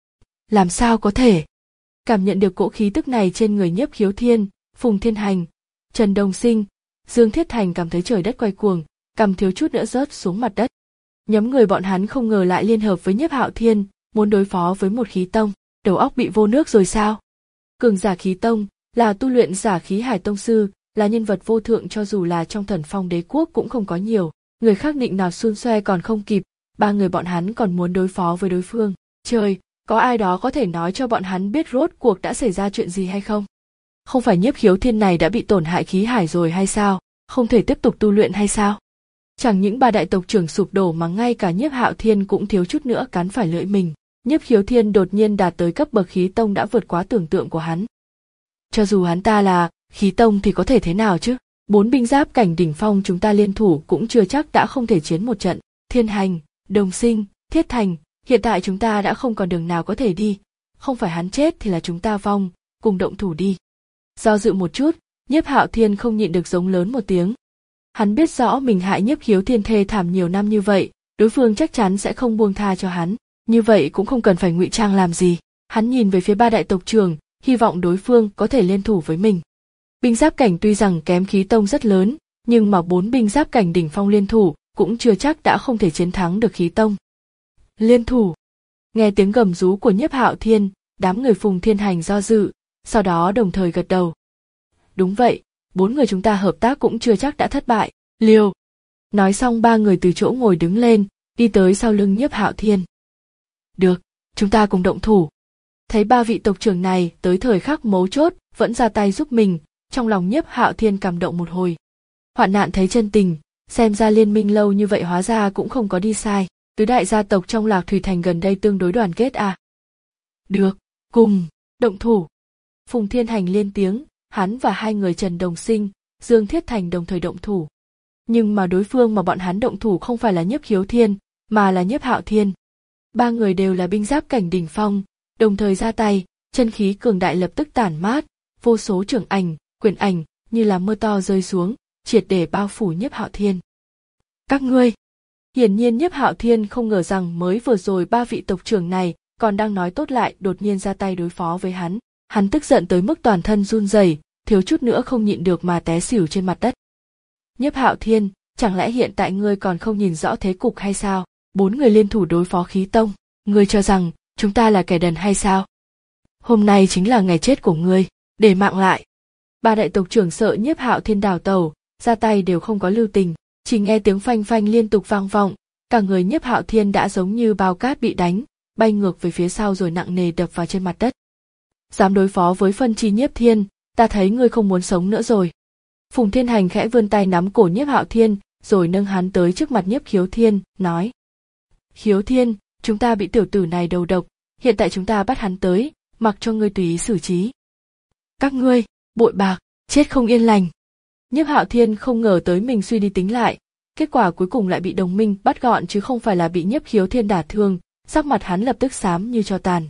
Làm sao có thể? Cảm nhận được cỗ khí tức này trên người Nhiếp Khiếu Thiên, Phùng Thiên Hành, Trần Đông Sinh, Dương Thiết Thành cảm thấy trời đất quay cuồng, cằm thiếu chút nữa rớt xuống mặt đất. Nhóm người bọn hắn không ngờ lại liên hợp với Nhiếp Hạo Thiên, muốn đối phó với một khí tông, đầu óc bị vô nước rồi sao? Cường giả khí tông là tu luyện giả khí hải tông sư, là nhân vật vô thượng cho dù là trong Thần Phong Đế quốc cũng không có nhiều, người khác định nào xun xoe còn không kịp, ba người bọn hắn còn muốn đối phó với đối phương. Trời, có ai đó có thể nói cho bọn hắn biết rốt cuộc đã xảy ra chuyện gì hay không? Không phải Nhiếp Khiếu Thiên này đã bị tổn hại khí hải rồi hay sao? Không thể tiếp tục tu luyện hay sao? Chẳng những ba đại tộc trưởng sụp đổ mà ngay cả Nhiếp Hạo Thiên cũng thiếu chút nữa cắn phải lưỡi mình. Nhiếp Khiếu Thiên đột nhiên đạt tới cấp bậc khí tông đã vượt quá tưởng tượng của hắn. Cho dù hắn ta là khí tông thì có thể thế nào chứ? Bốn binh giáp cảnh đỉnh phong chúng ta liên thủ cũng chưa chắc đã không thể chiến một trận. Thiên Hành, Đồng Sinh, Thiết Thành, hiện tại chúng ta đã không còn đường nào có thể đi. Không phải hắn chết thì là chúng ta vong, cùng động thủ đi. Do dự một chút, Nhiếp Hạo Thiên không nhịn được giống lớn một tiếng. Hắn biết rõ mình hại Nhiếp Khiếu Thiên thê thảm nhiều năm như vậy, đối phương chắc chắn sẽ không buông tha cho hắn. Như vậy cũng không cần phải ngụy trang làm gì. Hắn nhìn về phía ba đại tộc trưởng, hy vọng đối phương có thể liên thủ với mình. Binh giáp cảnh tuy rằng kém khí tông rất lớn, nhưng mà bốn binh giáp cảnh đỉnh phong liên thủ cũng chưa chắc đã không thể chiến thắng được khí tông. Liên thủ. Nghe tiếng gầm rú của Nhiếp Hạo Thiên, đám người Phùng Thiên Hành do dự, sau đó đồng thời gật đầu. Đúng vậy, bốn người chúng ta hợp tác cũng chưa chắc đã thất bại. Liều. Nói xong ba người từ chỗ ngồi đứng lên, đi tới sau lưng Nhiếp Hạo Thiên. Được, chúng ta cùng động thủ. Thấy ba vị tộc trưởng này tới thời khắc mấu chốt vẫn ra tay giúp mình, trong lòng Nhiếp Hạo Thiên cảm động một hồi. Hoạn nạn thấy chân tình, xem ra liên minh lâu như vậy hóa ra cũng không có đi sai. Tứ đại gia tộc trong Lạc Thủy Thành gần đây tương đối đoàn kết à? Được, cùng, động thủ. Phùng Thiên Hành lên tiếng, hắn và hai người Trần Đồng Sinh, Dương Thiết Thành đồng thời động thủ. Nhưng mà đối phương mà bọn hắn động thủ không phải là Nhiếp Khiếu Thiên, mà là Nhiếp Hạo Thiên. Ba người đều là binh giáp cảnh đỉnh phong, đồng thời ra tay, chân khí cường đại lập tức tản mát, vô số trưởng ảnh, quyền ảnh như là mưa to rơi xuống, triệt để bao phủ Nhiếp Hạo Thiên. Các ngươi! Hiển nhiên Nhiếp Hạo Thiên không ngờ rằng mới vừa rồi ba vị tộc trưởng này còn đang nói tốt lại đột nhiên ra tay đối phó với hắn. Hắn tức giận tới mức toàn thân run rẩy, thiếu chút nữa không nhịn được mà té xỉu trên mặt đất. Nhiếp Hạo Thiên, chẳng lẽ hiện tại ngươi còn không nhìn rõ thế cục hay sao? Bốn người liên thủ đối phó khí tông, ngươi cho rằng chúng ta là kẻ đần hay sao? Hôm nay chính là ngày chết của ngươi, để mạng lại. Ba đại tộc trưởng sợ Nhiếp Hạo Thiên đào tẩu, ra tay đều không có lưu tình, chỉ nghe tiếng phanh phanh liên tục vang vọng, cả người Nhiếp Hạo Thiên đã giống như bao cát bị đánh, bay ngược về phía sau rồi nặng nề đập vào trên mặt đất. Dám đối phó với Phân Chi Nhiếp Thiên, ta thấy ngươi không muốn sống nữa rồi. Phùng Thiên Hành khẽ vươn tay nắm cổ Nhiếp Hạo Thiên, rồi nâng hắn tới trước mặt Nhiếp Khiếu Thiên, nói: Khiếu Thiên, chúng ta bị tiểu tử này đầu độc, hiện tại chúng ta bắt hắn tới, mặc cho ngươi tùy ý xử trí. Các ngươi, bội bạc, chết không yên lành. Nhiếp Hạo Thiên không ngờ tới mình suy đi tính lại, kết quả cuối cùng lại bị đồng minh bắt gọn chứ không phải là bị Nhiếp Khiếu Thiên đả thương, sắc mặt hắn lập tức xám như tro tàn.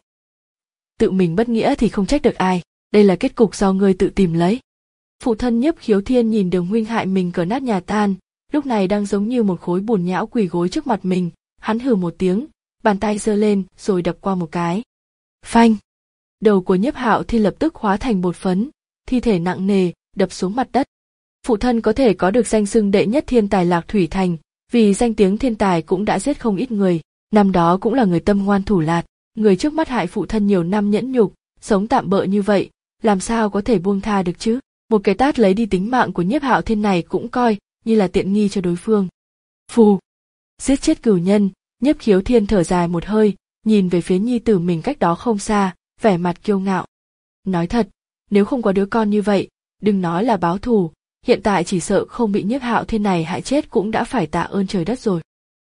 Tự mình bất nghĩa thì không trách được ai, đây là kết cục do ngươi tự tìm lấy. Phụ thân Nhiếp Khiếu Thiên nhìn Đường huynh hại mình cờ nát nhà tan, lúc này đang giống như một khối bùn nhão quỳ gối trước mặt mình, hắn hừ một tiếng, bàn tay giơ lên rồi đập qua một cái. Phanh! Đầu của Nhiếp Hạo Thiên lập tức hóa thành bột phấn, thi thể nặng nề đập xuống mặt đất. Phụ thân có thể có được danh xưng đệ nhất thiên tài Lạc Thủy Thành, vì danh tiếng thiên tài cũng đã giết không ít người, năm đó cũng là người tâm ngoan thủ lạt, người trước mắt hại phụ thân nhiều năm nhẫn nhục, sống tạm bợ như vậy, làm sao có thể buông tha được chứ? Một cái tát lấy đi tính mạng của Nhiếp Hạo Thiên này cũng coi như là tiện nghi cho đối phương. Phù! Giết chết cửu nhân, Nhiếp Khiếu Thiên thở dài một hơi, nhìn về phía nhi tử mình cách đó không xa, vẻ mặt kiêu ngạo. Nói thật, nếu không có đứa con như vậy, đừng nói là báo thù, hiện tại chỉ sợ không bị Nhiếp Hạo Thiên này hại chết cũng đã phải tạ ơn trời đất rồi.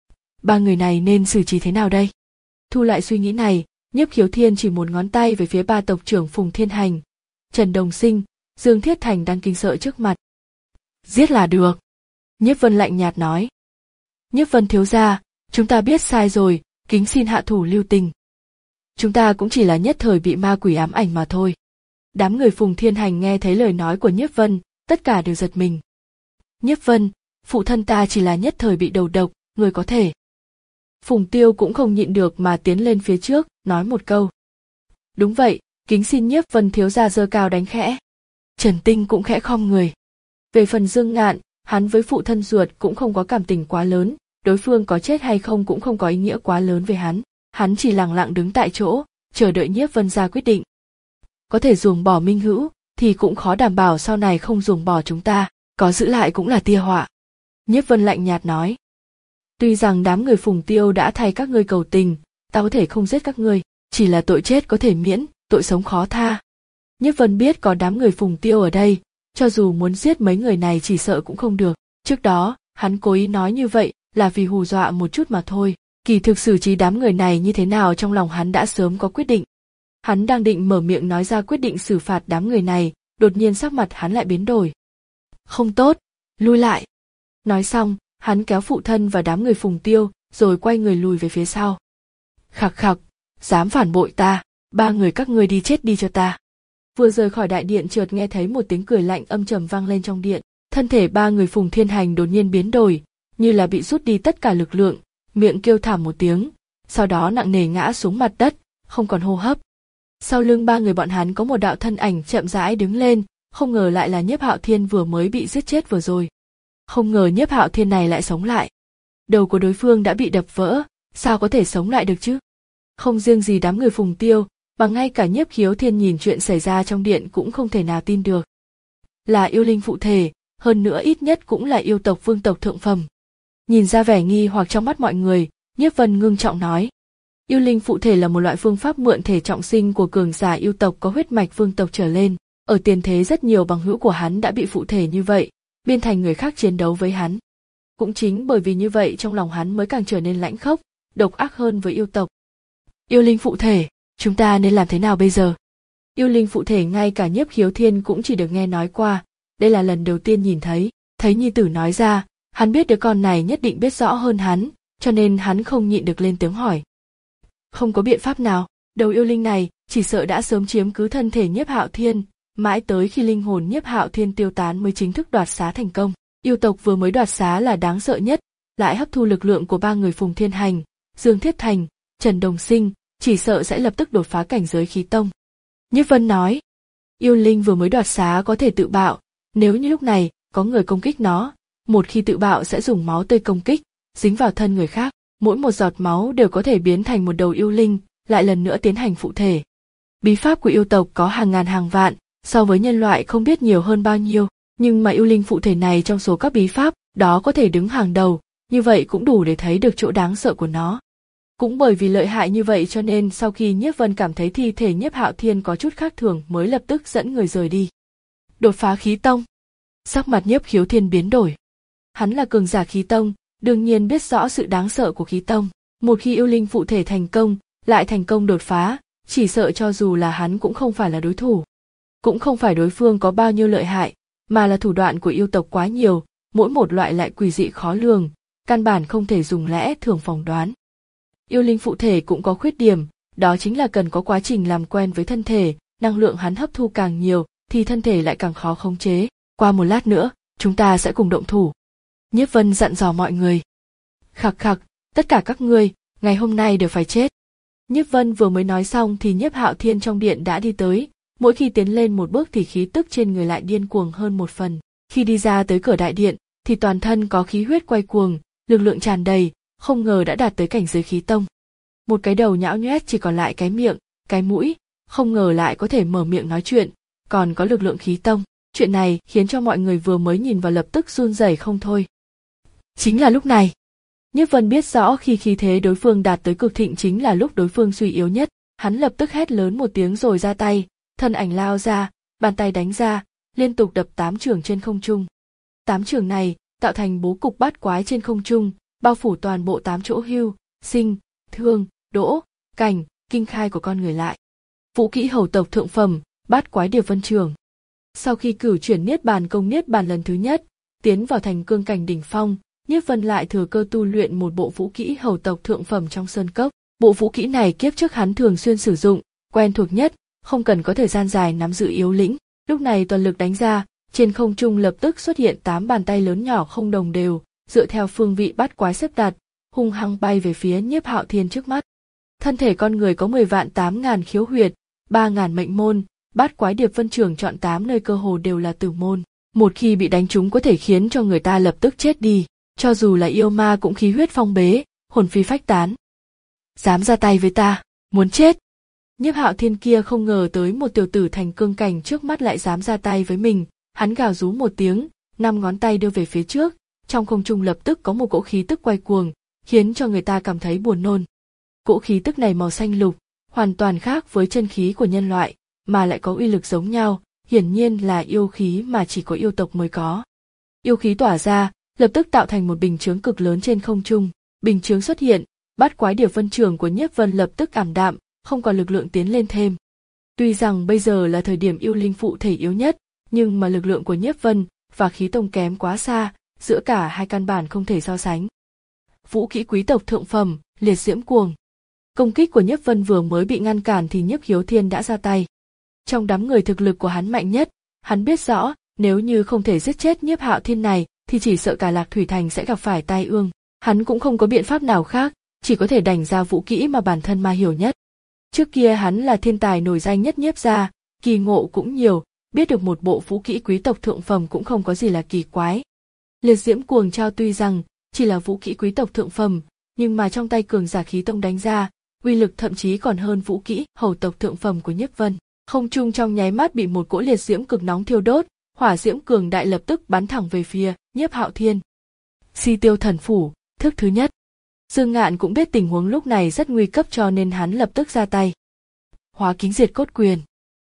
Ba người này nên xử trí thế nào đây? Thu lại suy nghĩ này, Nhiếp Khiếu Thiên chỉ một ngón tay về phía ba tộc trưởng Phùng Thiên Hành, Trần Đồng Sinh, Dương Thiết Thành đang kinh sợ trước mặt. Giết là được. Nhiếp Vân lạnh nhạt nói. Nhiếp Vân thiếu gia, chúng ta biết sai rồi, kính xin hạ thủ lưu tình. Chúng ta cũng chỉ là nhất thời bị ma quỷ ám ảnh mà thôi. Đám người Phùng Thiên Hành nghe thấy lời nói của Nhiếp Vân, tất cả đều giật mình. Nhiếp Vân, phụ thân ta chỉ là nhất thời bị đầu độc, người có thể. Phùng Tiêu cũng không nhịn được mà tiến lên phía trước, nói một câu. Đúng vậy, kính xin Nhiếp Vân thiếu gia giơ cao đánh khẽ. Trần Tinh cũng khẽ khom người. Về phần Dương Ngạn, hắn với phụ thân ruột cũng không có cảm tình quá lớn, đối phương có chết hay không cũng không có ý nghĩa quá lớn về hắn. Hắn chỉ lặng lặng đứng tại chỗ, chờ đợi Nhiếp Vân ra quyết định. Có thể ruồng bỏ Minh Hữu, thì cũng khó đảm bảo sau này không ruồng bỏ chúng ta, có giữ lại cũng là tia họa. Nhiếp Vân lạnh nhạt nói. Tuy rằng đám người Phùng Tiêu đã thay các ngươi cầu tình, ta có thể không giết các ngươi, chỉ là tội chết có thể miễn, tội sống khó tha. Nhiếp Vân biết có đám người Phùng Tiêu ở đây, cho dù muốn giết mấy người này chỉ sợ cũng không được. Trước đó, hắn cố ý nói như vậy là vì hù dọa một chút mà thôi. Kỳ thực xử trí đám người này như thế nào trong lòng hắn đã sớm có quyết định. Hắn đang định mở miệng nói ra quyết định xử phạt đám người này, đột nhiên sắc mặt hắn lại biến đổi. Không tốt, lui lại. Nói xong, hắn kéo phụ thân và đám người Phùng Tiêu, rồi quay người lùi về phía sau. Khặc khặc, dám phản bội ta, ba người các ngươi đi chết đi cho ta. Vừa rời khỏi đại điện chợt nghe thấy một tiếng cười lạnh âm trầm vang lên trong điện, thân thể ba người Phùng Thiên Hành đột nhiên biến đổi, như là bị rút đi tất cả lực lượng, miệng kêu thảm một tiếng, sau đó nặng nề ngã xuống mặt đất, không còn hô hấp. Sau lưng ba người bọn hắn có một đạo thân ảnh chậm rãi đứng lên, không ngờ lại là Nhiếp Hạo Thiên vừa mới bị giết chết vừa rồi. Không ngờ Nhiếp Hạo Thiên này lại sống lại. Đầu của đối phương đã bị đập vỡ, sao có thể sống lại được chứ? Không riêng gì đám người Phùng Tiêu, mà ngay cả Nhiếp Khiếu Thiên nhìn chuyện xảy ra trong điện cũng không thể nào tin được. Là yêu linh phụ thể, hơn nữa ít nhất cũng là yêu tộc vương tộc thượng phẩm. Nhìn ra vẻ nghi hoặc trong mắt mọi người, Nhiếp Vân ngưng trọng nói. Yêu linh phụ thể là một loại phương pháp mượn thể trọng sinh của cường giả yêu tộc có huyết mạch vương tộc trở lên. Ở tiền thế rất nhiều bằng hữu của hắn đã bị phụ thể như vậy, biến thành người khác chiến đấu với hắn. Cũng chính bởi vì như vậy trong lòng hắn mới càng trở nên lãnh khốc, độc ác hơn với yêu tộc. Yêu linh phụ thể, chúng ta nên làm thế nào bây giờ? Yêu linh phụ thể ngay cả Nhiếp Khiếu Thiên cũng chỉ được nghe nói qua, đây là lần đầu tiên nhìn thấy, thấy nhi tử nói ra, hắn biết đứa con này nhất định biết rõ hơn hắn, cho nên hắn không nhịn được lên tiếng hỏi. Không có biện pháp nào, đầu yêu linh này chỉ sợ đã sớm chiếm cứ thân thể Nhiếp Hạo Thiên, mãi tới khi linh hồn Nhiếp Hạo Thiên tiêu tán mới chính thức đoạt xá thành công. Yêu tộc vừa mới đoạt xá là đáng sợ nhất, lại hấp thu lực lượng của ba người Phùng Thiên Hành, Dương Thiết Thành, Trần Đồng Sinh, chỉ sợ sẽ lập tức đột phá cảnh giới khí tông. Nhiếp Vân nói, yêu linh vừa mới đoạt xá có thể tự bạo, nếu như lúc này có người công kích nó, một khi tự bạo sẽ dùng máu tươi công kích, dính vào thân người khác, mỗi một giọt máu đều có thể biến thành một đầu yêu linh, lại lần nữa tiến hành phụ thể. Bí pháp của yêu tộc có hàng ngàn hàng vạn, so với nhân loại không biết nhiều hơn bao nhiêu, nhưng mà yêu linh phụ thể này trong số các bí pháp đó có thể đứng hàng đầu, như vậy cũng đủ để thấy được chỗ đáng sợ của nó. Cũng bởi vì lợi hại như vậy cho nên sau khi Nhiếp Vân cảm thấy thi thể Nhiếp Hạo Thiên có chút khác thường mới lập tức dẫn người rời đi. Đột phá khí tông. Sắc mặt Nhiếp Khiếu Thiên biến đổi. Hắn là cường giả khí tông, đương nhiên biết rõ sự đáng sợ của khí tông. Một khi yêu linh phụ thể thành công, lại thành công đột phá, chỉ sợ cho dù là hắn cũng không phải là đối thủ. Cũng không phải đối phương có bao nhiêu lợi hại, mà là thủ đoạn của yêu tộc quá nhiều, mỗi một loại lại quỷ dị khó lường, căn bản không thể dùng lẽ thường phỏng đoán. Yêu linh phụ thể cũng có khuyết điểm, đó chính là cần có quá trình làm quen với thân thể, năng lượng hắn hấp thu càng nhiều, thì thân thể lại càng khó khống chế. Qua một lát nữa, chúng ta sẽ cùng động thủ. Nhiếp Vân dặn dò mọi người. Khặc khặc, tất cả các ngươi, ngày hôm nay đều phải chết. Nhiếp Vân vừa mới nói xong thì Nhiếp Hạo Thiên trong điện đã đi tới, mỗi khi tiến lên một bước thì khí tức trên người lại điên cuồng hơn một phần. Khi đi ra tới cửa đại điện, thì toàn thân có khí huyết quay cuồng, lực lượng tràn đầy, không ngờ đã đạt tới cảnh giới khí tông. Một cái đầu nhão nhoét chỉ còn lại cái miệng, cái mũi, không ngờ lại có thể mở miệng nói chuyện, còn có lực lượng khí tông. Chuyện này khiến cho mọi người vừa mới nhìn vào lập tức run rẩy không thôi. Chính là lúc này, Nhiếp Vân biết rõ khi khí thế đối phương đạt tới cực thịnh chính là lúc đối phương suy yếu nhất, hắn lập tức hét lớn một tiếng rồi ra tay, thân ảnh lao ra, bàn tay đánh ra, liên tục đập tám chưởng trên không trung. Tám chưởng này tạo thành bố cục bát quái trên không trung, bao phủ toàn bộ tám chỗ hưu, sinh, thương, đỗ, cảnh, kinh khai của con người lại. Vũ kỹ hầu tộc thượng phẩm, bát quái điệp vân chưởng. Sau khi cửu chuyển niết bàn công niết bàn lần thứ nhất, tiến vào thành cương cảnh đỉnh phong, Nhiếp Vân lại thừa cơ tu luyện một bộ vũ kỹ hầu tộc thượng phẩm trong sơn cốc. Bộ vũ kỹ này kiếp trước hắn thường xuyên sử dụng, quen thuộc nhất, không cần có thời gian dài nắm giữ yếu lĩnh. Lúc này toàn lực đánh ra, trên không trung lập tức xuất hiện tám bàn tay lớn nhỏ không đồng đều, dựa theo phương vị bát quái xếp đặt, hung hăng bay về phía Nhiếp Hạo Thiên trước mắt. Thân thể con người có mười vạn tám ngàn khiếu huyệt, ba ngàn mệnh môn, bát quái điệp vân chưởng chọn tám nơi cơ hồ đều là tử môn. Một khi bị đánh trúng có thể khiến cho người ta lập tức chết đi, cho dù là yêu ma cũng khí huyết phong bế, hồn phi phách tán. Dám ra tay với ta, muốn chết. Nhiếp Hạo Thiên kia không ngờ tới một tiểu tử thành cương cảnh trước mắt lại dám ra tay với mình, hắn gào rú một tiếng, năm ngón tay đưa về phía trước, trong không trung lập tức có một cỗ khí tức quay cuồng, khiến cho người ta cảm thấy buồn nôn. Cỗ khí tức này màu xanh lục, hoàn toàn khác với chân khí của nhân loại, mà lại có uy lực giống nhau, hiển nhiên là yêu khí mà chỉ có yêu tộc mới có. Yêu khí tỏa ra, lập tức tạo thành một bình chướng cực lớn trên không trung, bình chướng xuất hiện, bát quái điệp vân chưởng của Nhiếp Vân lập tức ảm đạm, không còn lực lượng tiến lên thêm. Tuy rằng bây giờ là thời điểm yêu linh phụ thể yếu nhất, nhưng mà lực lượng của Nhiếp Vân và khí tông kém quá xa, giữa cả hai căn bản không thể so sánh. Vũ kỹ quý tộc thượng phẩm, liệt diễm cuồng. Công kích của Nhiếp Vân vừa mới bị ngăn cản thì Nhiếp Khiếu Thiên đã ra tay. Trong đám người thực lực của hắn mạnh nhất, hắn biết rõ, nếu như không thể giết chết Nhiếp Hạo Thiên này, thì chỉ sợ cả Lạc Thủy Thành sẽ gặp phải tai ương. Hắn cũng không có biện pháp nào khác, chỉ có thể đành ra vũ kỹ mà bản thân mà hiểu nhất. Trước kia hắn là thiên tài nổi danh nhất Nhiếp gia, kỳ ngộ cũng nhiều, biết được một bộ vũ kỹ quý tộc thượng phẩm cũng không có gì là kỳ quái. Liệt diễm cuồng trao tuy rằng chỉ là vũ kỹ quý tộc thượng phẩm, nhưng mà trong tay cường giả khí tông đánh ra, uy lực thậm chí còn hơn vũ kỹ hầu tộc thượng phẩm của Nhiếp Vân. Không trung trong nháy mắt bị một cỗ liệt diễm cực nóng thiêu đốt, hỏa diễm cường đại lập tức bắn thẳng về phía Nhiếp Hạo Thiên. Si tiêu thần phủ, thức thứ nhất. Dương Ngạn cũng biết tình huống lúc này rất nguy cấp cho nên hắn lập tức ra tay. Hóa kính diệt cốt quyền.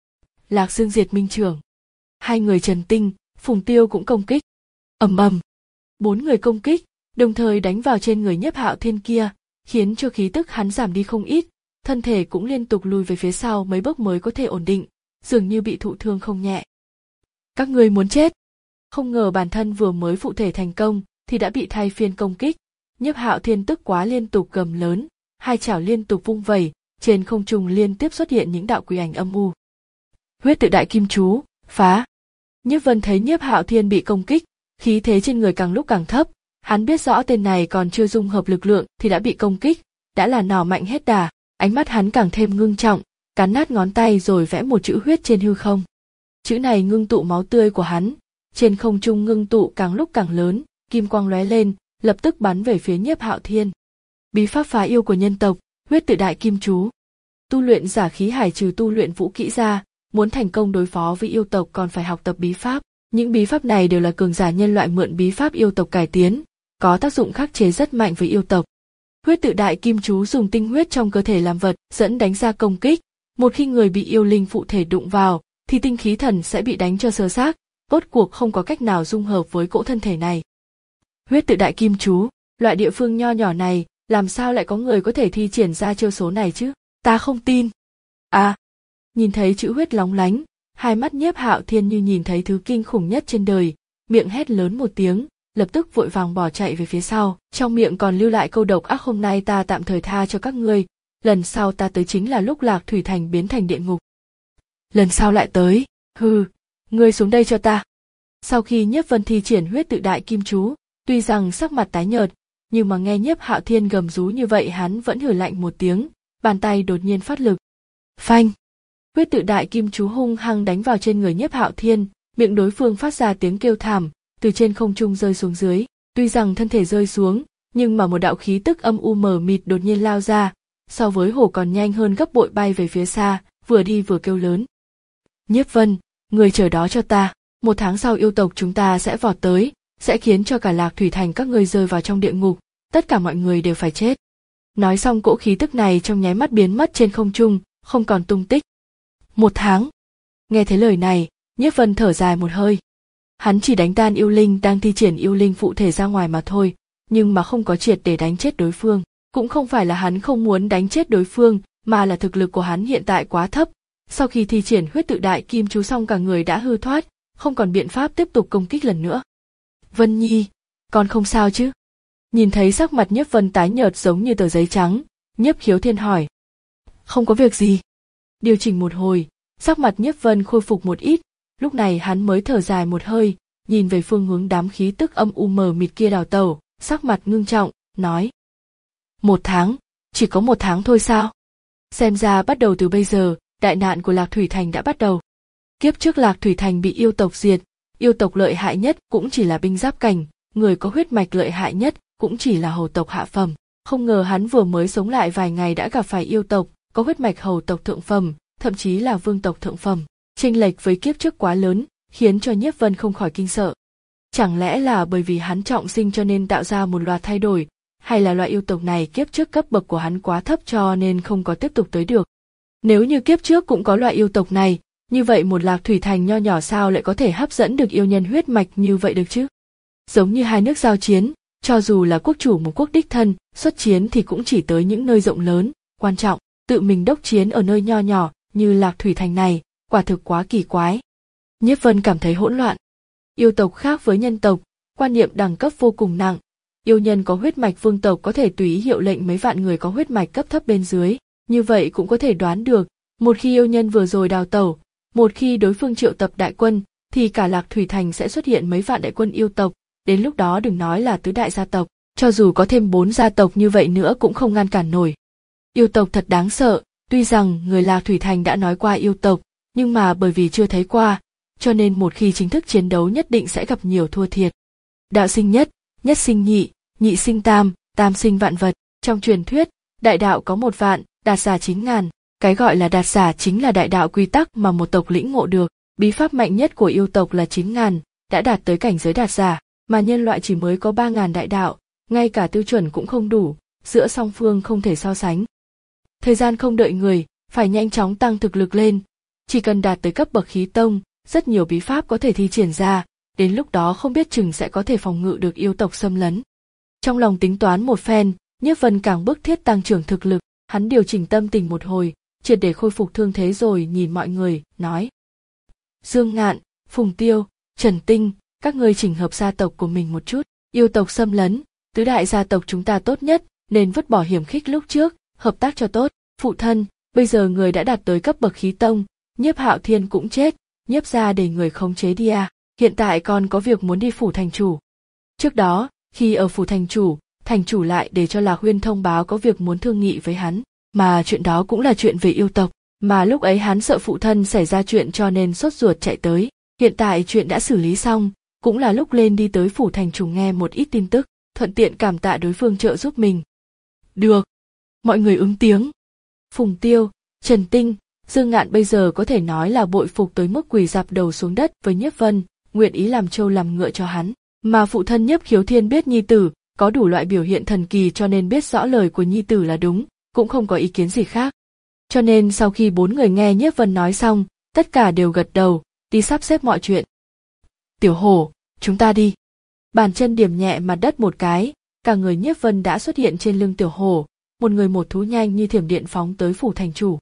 Lạc Dương diệt minh trường. Hai người Trần Tinh, Phùng Tiêu cũng công kích. Ầm ầm. Bốn người công kích, đồng thời đánh vào trên người Nhiếp Hạo Thiên kia, khiến cho khí tức hắn giảm đi không ít, thân thể cũng liên tục lùi về phía sau mấy bước mới có thể ổn định, dường như bị thụ thương không nhẹ. Các ngươi muốn chết. Không ngờ bản thân vừa mới phụ thể thành công thì đã bị thay phiên công kích. Nhiếp Hạo Thiên tức quá liên tục gầm lớn, hai chảo liên tục vung vẩy, trên không trung liên tiếp xuất hiện những đạo quỷ ảnh âm u. Huyết tự đại kim chú, phá. Nhiếp Vân thấy Nhiếp Hạo Thiên bị công kích, khí thế trên người càng lúc càng thấp, hắn biết rõ tên này còn chưa dung hợp lực lượng thì đã bị công kích, đã là nỏ mạnh hết đà, ánh mắt hắn càng thêm ngưng trọng, cắn nát ngón tay rồi vẽ một chữ huyết trên hư không. Chữ này ngưng tụ máu tươi của hắn, trên không trung ngưng tụ càng lúc càng lớn, kim quang lóe lên, lập tức bắn về phía Nhiếp Hạo Thiên. Bí pháp phá yêu của nhân tộc, huyết tự đại kim chú. Tu luyện giả khí hải trừ tu luyện vũ kỹ ra, muốn thành công đối phó với yêu tộc còn phải học tập bí pháp. Những bí pháp này đều là cường giả nhân loại mượn bí pháp yêu tộc cải tiến, có tác dụng khắc chế rất mạnh với yêu tộc. Huyết tự đại kim chú dùng tinh huyết trong cơ thể làm vật dẫn đánh ra công kích. Một khi người bị yêu linh phụ thể đụng vào, thì tinh khí thần sẽ bị đánh cho sơ xác, rốt cuộc không có cách nào dung hợp với cỗ thân thể này. Huyết tự đại kim chú, loại địa phương nho nhỏ này, làm sao lại có người có thể thi triển ra chiêu số này chứ? Ta không tin. À, nhìn thấy chữ huyết lóng lánh, hai mắt Nhiếp Hạo Thiên như nhìn thấy thứ kinh khủng nhất trên đời, miệng hét lớn một tiếng, lập tức vội vàng bỏ chạy về phía sau, trong miệng còn lưu lại câu độc ác: hôm nay ta tạm thời tha cho các ngươi, lần sau ta tới chính là lúc Lạc Thủy Thành biến thành địa ngục. Lần sau lại tới, hừ, ngươi xuống đây cho ta. Sau khi Nhiếp Vân thi triển huyết tự đại kim chú, tuy rằng sắc mặt tái nhợt, nhưng mà nghe Nhiếp Hạo Thiên gầm rú như vậy hắn vẫn hừ lạnh một tiếng, bàn tay đột nhiên phát lực. Phanh! Huyết tự đại kim chú hung hăng đánh vào trên người Nhiếp Hạo Thiên, miệng đối phương phát ra tiếng kêu thảm, từ trên không trung rơi xuống dưới. Tuy rằng thân thể rơi xuống, nhưng mà một đạo khí tức âm u mờ mịt đột nhiên lao ra, so với hổ còn nhanh hơn gấp bội bay về phía xa, vừa đi vừa kêu lớn. Nhiếp Vân, người chờ đó cho ta, một tháng sau yêu tộc chúng ta sẽ vọt tới, sẽ khiến cho cả Lạc Thủy Thành các ngươi rơi vào trong địa ngục, tất cả mọi người đều phải chết. Nói xong cỗ khí tức này trong nháy mắt biến mất trên không trung, không còn tung tích. Một tháng. Nghe thấy lời này, Nhiếp Vân thở dài một hơi. Hắn chỉ đánh tan yêu linh đang thi triển yêu linh phụ thể ra ngoài mà thôi, nhưng mà không có triệt để đánh chết đối phương. Cũng không phải là hắn không muốn đánh chết đối phương, mà là thực lực của hắn hiện tại quá thấp. Sau khi thi triển huyết tự đại kim chú xong cả người đã hư thoát, không còn biện pháp tiếp tục công kích lần nữa. Vân Nhi, con không sao chứ? Nhìn thấy sắc mặt Nhiếp Vân tái nhợt giống như tờ giấy trắng, Nhiếp Khiếu Thiên hỏi. Không có việc gì. Điều chỉnh một hồi, sắc mặt Nhiếp Vân khôi phục một ít, lúc này hắn mới thở dài một hơi, nhìn về phương hướng đám khí tức âm u mờ mịt kia đào tẩu, sắc mặt ngưng trọng, nói. Một tháng, chỉ có một tháng thôi sao? Xem ra bắt đầu từ bây giờ, đại nạn của Lạc Thủy Thành đã bắt đầu. Kiếp trước Lạc Thủy Thành bị yêu tộc diệt, yêu tộc lợi hại nhất cũng chỉ là binh giáp cảnh, người có huyết mạch lợi hại nhất cũng chỉ là hầu tộc hạ phẩm. Không ngờ hắn vừa mới sống lại vài ngày đã gặp phải yêu tộc, có huyết mạch hầu tộc thượng phẩm, thậm chí là vương tộc thượng phẩm. Chênh lệch với kiếp trước quá lớn, khiến cho Nhiếp Vân không khỏi kinh sợ. Chẳng lẽ là bởi vì hắn trọng sinh cho nên tạo ra một loạt thay đổi, hay là loại yêu tộc này kiếp trước cấp bậc của hắn quá thấp cho nên không có tiếp tục tới được? Nếu như kiếp trước cũng có loại yêu tộc này, như vậy một Lạc Thủy Thành nho nhỏ sao lại có thể hấp dẫn được yêu nhân huyết mạch như vậy được chứ? Giống như hai nước giao chiến, cho dù là quốc chủ một quốc đích thân, xuất chiến thì cũng chỉ tới những nơi rộng lớn, quan trọng, tự mình đốc chiến ở nơi nho nhỏ như Lạc Thủy Thành này, quả thực quá kỳ quái. Nhiếp Vân cảm thấy hỗn loạn. Yêu tộc khác với nhân tộc, quan niệm đẳng cấp vô cùng nặng. Yêu nhân có huyết mạch vương tộc có thể tùy ý hiệu lệnh mấy vạn người có huyết mạch cấp thấp bên dưới, như vậy cũng có thể đoán được, một khi yêu nhân vừa rồi đào tẩu, một khi đối phương triệu tập đại quân, thì cả Lạc Thủy Thành sẽ xuất hiện mấy vạn đại quân yêu tộc, đến lúc đó đừng nói là tứ đại gia tộc, cho dù có thêm bốn gia tộc như vậy nữa cũng không ngăn cản nổi. Yêu tộc thật đáng sợ, tuy rằng người Lạc Thủy Thành đã nói qua yêu tộc, nhưng mà bởi vì chưa thấy qua, cho nên một khi chính thức chiến đấu nhất định sẽ gặp nhiều thua thiệt. Đạo sinh nhất, nhất sinh nhị, nhị sinh tam, tam sinh vạn vật. Trong truyền thuyết, đại đạo có một vạn, đạt giả chín ngàn. Cái gọi là đạt giả chính là đại đạo quy tắc mà một tộc lĩnh ngộ được. Bí pháp mạnh nhất của yêu tộc là chín ngàn, đã đạt tới cảnh giới đạt giả, mà nhân loại chỉ mới có ba ngàn đại đạo, ngay cả tiêu chuẩn cũng không đủ, giữa song phương không thể so sánh. Thời gian không đợi người, phải nhanh chóng tăng thực lực lên. Chỉ cần đạt tới cấp bậc khí tông, rất nhiều bí pháp có thể thi triển ra, đến lúc đó không biết chừng sẽ có thể phòng ngự được yêu tộc xâm lấn. Trong lòng tính toán một phen, Nhiếp Vân càng bức thiết tăng trưởng thực lực, hắn điều chỉnh tâm tình một hồi, triệt để khôi phục thương thế rồi nhìn mọi người, nói. Dương Ngạn, Phùng Tiêu, Trần Tinh, các ngươi chỉnh hợp gia tộc của mình một chút, yêu tộc xâm lấn, tứ đại gia tộc chúng ta tốt nhất, nên vứt bỏ hiểm khích lúc trước, hợp tác cho tốt. Phụ thân, bây giờ người đã đạt tới cấp bậc khí tông, Nhiếp Hạo Thiên cũng chết, Nhiếp gia để người khống chế đi à, hiện tại con có việc muốn đi phủ thành chủ. Trước đó, khi ở phủ thành chủ, thành chủ lại để cho Lạc Huyên thông báo có việc muốn thương nghị với hắn, mà chuyện đó cũng là chuyện về yêu tộc, mà lúc ấy hắn sợ phụ thân xảy ra chuyện cho nên sốt ruột chạy tới, hiện tại chuyện đã xử lý xong, cũng là lúc lên đi tới phủ thành chủ nghe một ít tin tức, thuận tiện cảm tạ đối phương trợ giúp mình. Được. Mọi người ứng tiếng. Phùng Tiêu, Trần Tinh, Dương Ngạn bây giờ có thể nói là bội phục tới mức quỳ rạp đầu xuống đất với Nhiếp Vân, nguyện ý làm trâu làm ngựa cho hắn. Mà phụ thân Nhiếp Khiếu Thiên biết nhi tử có đủ loại biểu hiện thần kỳ cho nên biết rõ lời của nhi tử là đúng, cũng không có ý kiến gì khác. Cho nên sau khi bốn người nghe Nhiếp Vân nói xong, tất cả đều gật đầu, đi sắp xếp mọi chuyện. Tiểu Hổ, chúng ta đi. Bàn chân điểm nhẹ mặt đất một cái, cả người Nhiếp Vân đã xuất hiện trên lưng Tiểu Hổ, một người một thú nhanh như thiểm điện phóng tới phủ thành chủ.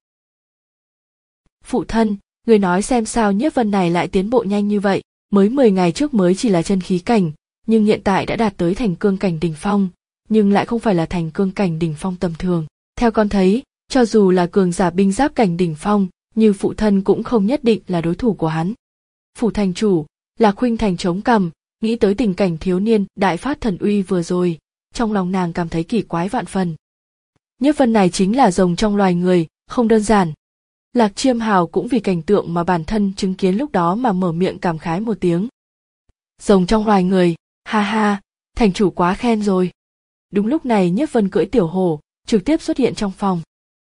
Phụ thân, người nói xem sao Nhiếp Vân này lại tiến bộ nhanh như vậy, mới mười ngày trước mới chỉ là chân khí cảnh, nhưng hiện tại đã đạt tới thành cương cảnh đỉnh phong, nhưng lại không phải là thành cương cảnh đỉnh phong tầm thường. Theo con thấy, cho dù là cường giả binh giáp cảnh đỉnh phong, như phụ thân cũng không nhất định là đối thủ của hắn. Phủ thành chủ, Lạc Khuynh Thành chống cằm, nghĩ tới tình cảnh thiếu niên đại phát thần uy vừa rồi, trong lòng nàng cảm thấy kỳ quái vạn phần. Nhiếp Vân này chính là rồng trong loài người, không đơn giản. Lạc Chiêm Hào cũng vì cảnh tượng mà bản thân chứng kiến lúc đó mà mở miệng cảm khái một tiếng. Rồng trong loài người, ha ha, thành chủ quá khen rồi. Đúng lúc này Nhiếp Vân cưỡi Tiểu Hổ, trực tiếp xuất hiện trong phòng.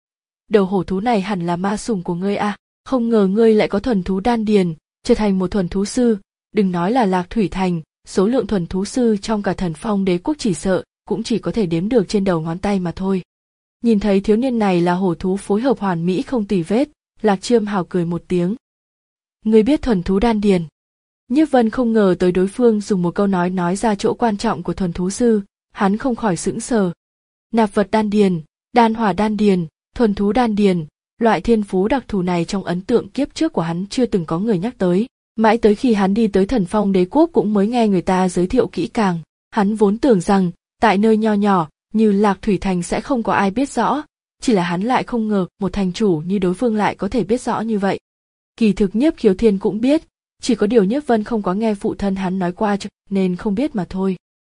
Đầu hổ thú này hẳn là ma sủng của ngươi à, không ngờ ngươi lại có thuần thú đan điền, trở thành một thuần thú sư, đừng nói là Lạc Thủy Thành, số lượng thuần thú sư trong cả Thần Phong Đế quốc chỉ sợ cũng chỉ có thể đếm được trên đầu ngón tay mà thôi. Nhìn thấy thiếu niên này là hổ thú phối hợp hoàn mỹ không tì vết, Lạc Chiêm Hào cười một tiếng. Ngươi biết thuần thú đan điền? Nhiếp Vân không ngờ tới đối phương dùng một câu nói nói ra chỗ quan trọng của thuần thú sư, hắn không khỏi sững sờ. Nạp vật đan điền, đan hỏa đan điền, thuần thú đan điền, loại thiên phú đặc thù này trong ấn tượng kiếp trước của hắn chưa từng có người nhắc tới, mãi tới khi hắn đi tới Thần Phong Đế quốc cũng mới nghe người ta giới thiệu kỹ càng. Hắn vốn tưởng rằng tại nơi nho nhỏ như Lạc Thủy Thành sẽ không có ai biết rõ, chỉ là hắn lại không ngờ một thành chủ như đối phương lại có thể biết rõ như vậy. Kỳ thực Nhiếp Khiếu Thiên cũng biết, chỉ có điều Nhiếp Vân không có nghe phụ thân hắn nói qua nên không biết mà thôi.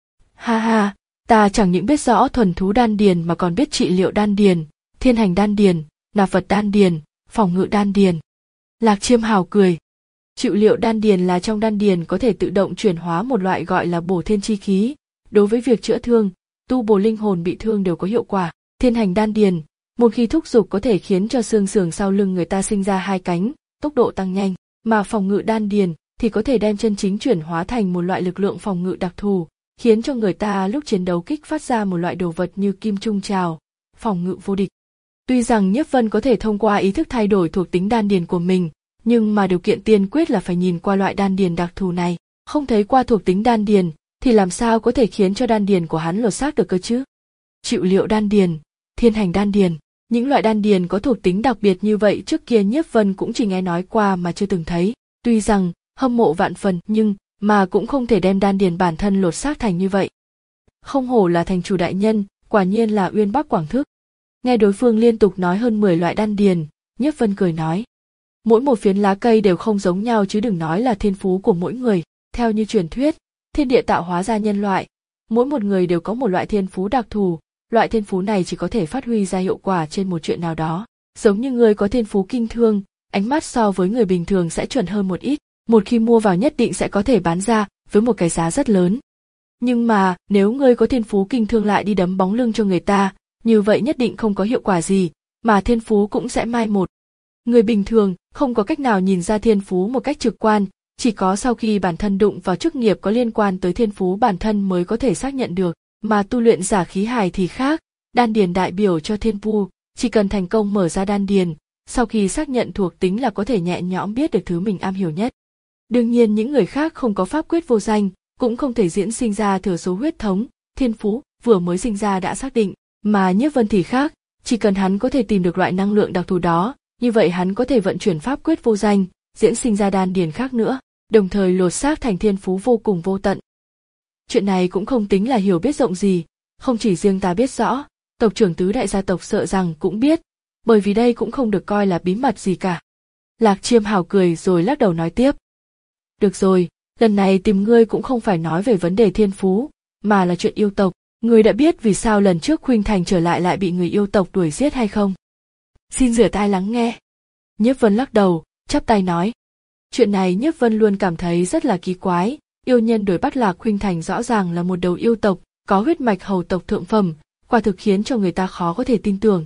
Ha ha, ta chẳng những biết rõ thuần thú đan điền mà còn biết trị liệu đan điền, thiên hành đan điền, nạp vật đan điền, phòng ngự đan điền. Lạc Chiêm Hào cười. Trị liệu đan điền là trong đan điền có thể tự động chuyển hóa một loại gọi là bổ thiên chi khí, đối với việc chữa thương, tu bổ linh hồn bị thương đều có hiệu quả. Thiên hành đan điền, một khi thúc dục có thể khiến cho xương sườn sau lưng người ta sinh ra hai cánh, tốc độ tăng nhanh, mà phòng ngự đan điền thì có thể đem chân chính chuyển hóa thành một loại lực lượng phòng ngự đặc thù, khiến cho người ta lúc chiến đấu kích phát ra một loại đồ vật như kim trung trào, phòng ngự vô địch. Tuy rằng Nhiếp Vân có thể thông qua ý thức thay đổi thuộc tính đan điền của mình, nhưng mà điều kiện tiên quyết là phải nhìn qua loại đan điền đặc thù này, không thấy qua thuộc tính đan điền thì làm sao có thể khiến cho đan điền của hắn lột xác được cơ chứ? Trị liệu đan điền, thiên hành đan điền, những loại đan điền có thuộc tính đặc biệt như vậy trước kia Nhiếp Vân cũng chỉ nghe nói qua mà chưa từng thấy, tuy rằng hâm mộ vạn phần nhưng mà cũng không thể đem đan điền bản thân lột xác thành như vậy. Không hổ là thành chủ đại nhân, quả nhiên là uyên bác quảng thức. Nghe đối phương liên tục nói hơn mười loại đan điền, Nhiếp Vân cười nói. Mỗi một phiến lá cây đều không giống nhau chứ đừng nói là thiên phú của mỗi người. Theo như truyền thuyết, thiên địa tạo hóa ra nhân loại, mỗi một người đều có một loại thiên phú đặc thù, loại thiên phú này chỉ có thể phát huy ra hiệu quả trên một chuyện nào đó. Giống như người có thiên phú kinh thương, ánh mắt so với người bình thường sẽ chuẩn hơn một ít, một khi mua vào nhất định sẽ có thể bán ra với một cái giá rất lớn. Nhưng mà nếu ngươi có thiên phú kinh thương lại đi đấm bóng lưng cho người ta, như vậy nhất định không có hiệu quả gì, mà thiên phú cũng sẽ mai một. Người bình thường không có cách nào nhìn ra thiên phú một cách trực quan, chỉ có sau khi bản thân đụng vào chức nghiệp có liên quan tới thiên phú bản thân mới có thể xác nhận được, mà tu luyện giả khí hài thì khác, đan điền đại biểu cho thiên phú, chỉ cần thành công mở ra đan điền, sau khi xác nhận thuộc tính là có thể nhẹ nhõm biết được thứ mình am hiểu nhất. Đương nhiên những người khác không có pháp quyết vô danh, cũng không thể diễn sinh ra thừa số huyết thống, thiên phú vừa mới sinh ra đã xác định, mà Nhiếp Vân thì khác, chỉ cần hắn có thể tìm được loại năng lượng đặc thù đó, như vậy hắn có thể vận chuyển pháp quyết vô danh, diễn sinh ra đan điền khác nữa, đồng thời lột xác thành thiên phú vô cùng vô tận. Chuyện này cũng không tính là hiểu biết rộng gì, không chỉ riêng ta biết rõ, tộc trưởng tứ đại gia tộc sợ rằng cũng biết, bởi vì đây cũng không được coi là bí mật gì cả. Lạc Chiêm Hào cười rồi lắc đầu nói tiếp. Được rồi, lần này tìm ngươi cũng không phải nói về vấn đề thiên phú, mà là chuyện yêu tộc. Ngươi đã biết vì sao lần trước Khuynh Thành trở lại lại bị người yêu tộc đuổi giết hay không? Xin rửa tai lắng nghe. Nhiếp Vân lắc đầu, chắp tay nói. Chuyện này Nhiếp Vân luôn cảm thấy rất là kỳ quái, yêu nhân đuổi bắt Lạc Khuynh Thành rõ ràng là một đầu yêu tộc, có huyết mạch hầu tộc thượng phẩm, quả thực khiến cho người ta khó có thể tin tưởng.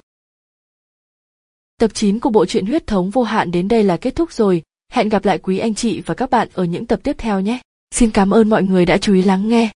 Tập chín của bộ truyện Huyết Thống Vô Hạn đến đây là kết thúc rồi, hẹn gặp lại quý anh chị và các bạn ở những tập tiếp theo nhé. Xin cảm ơn mọi người đã chú ý lắng nghe.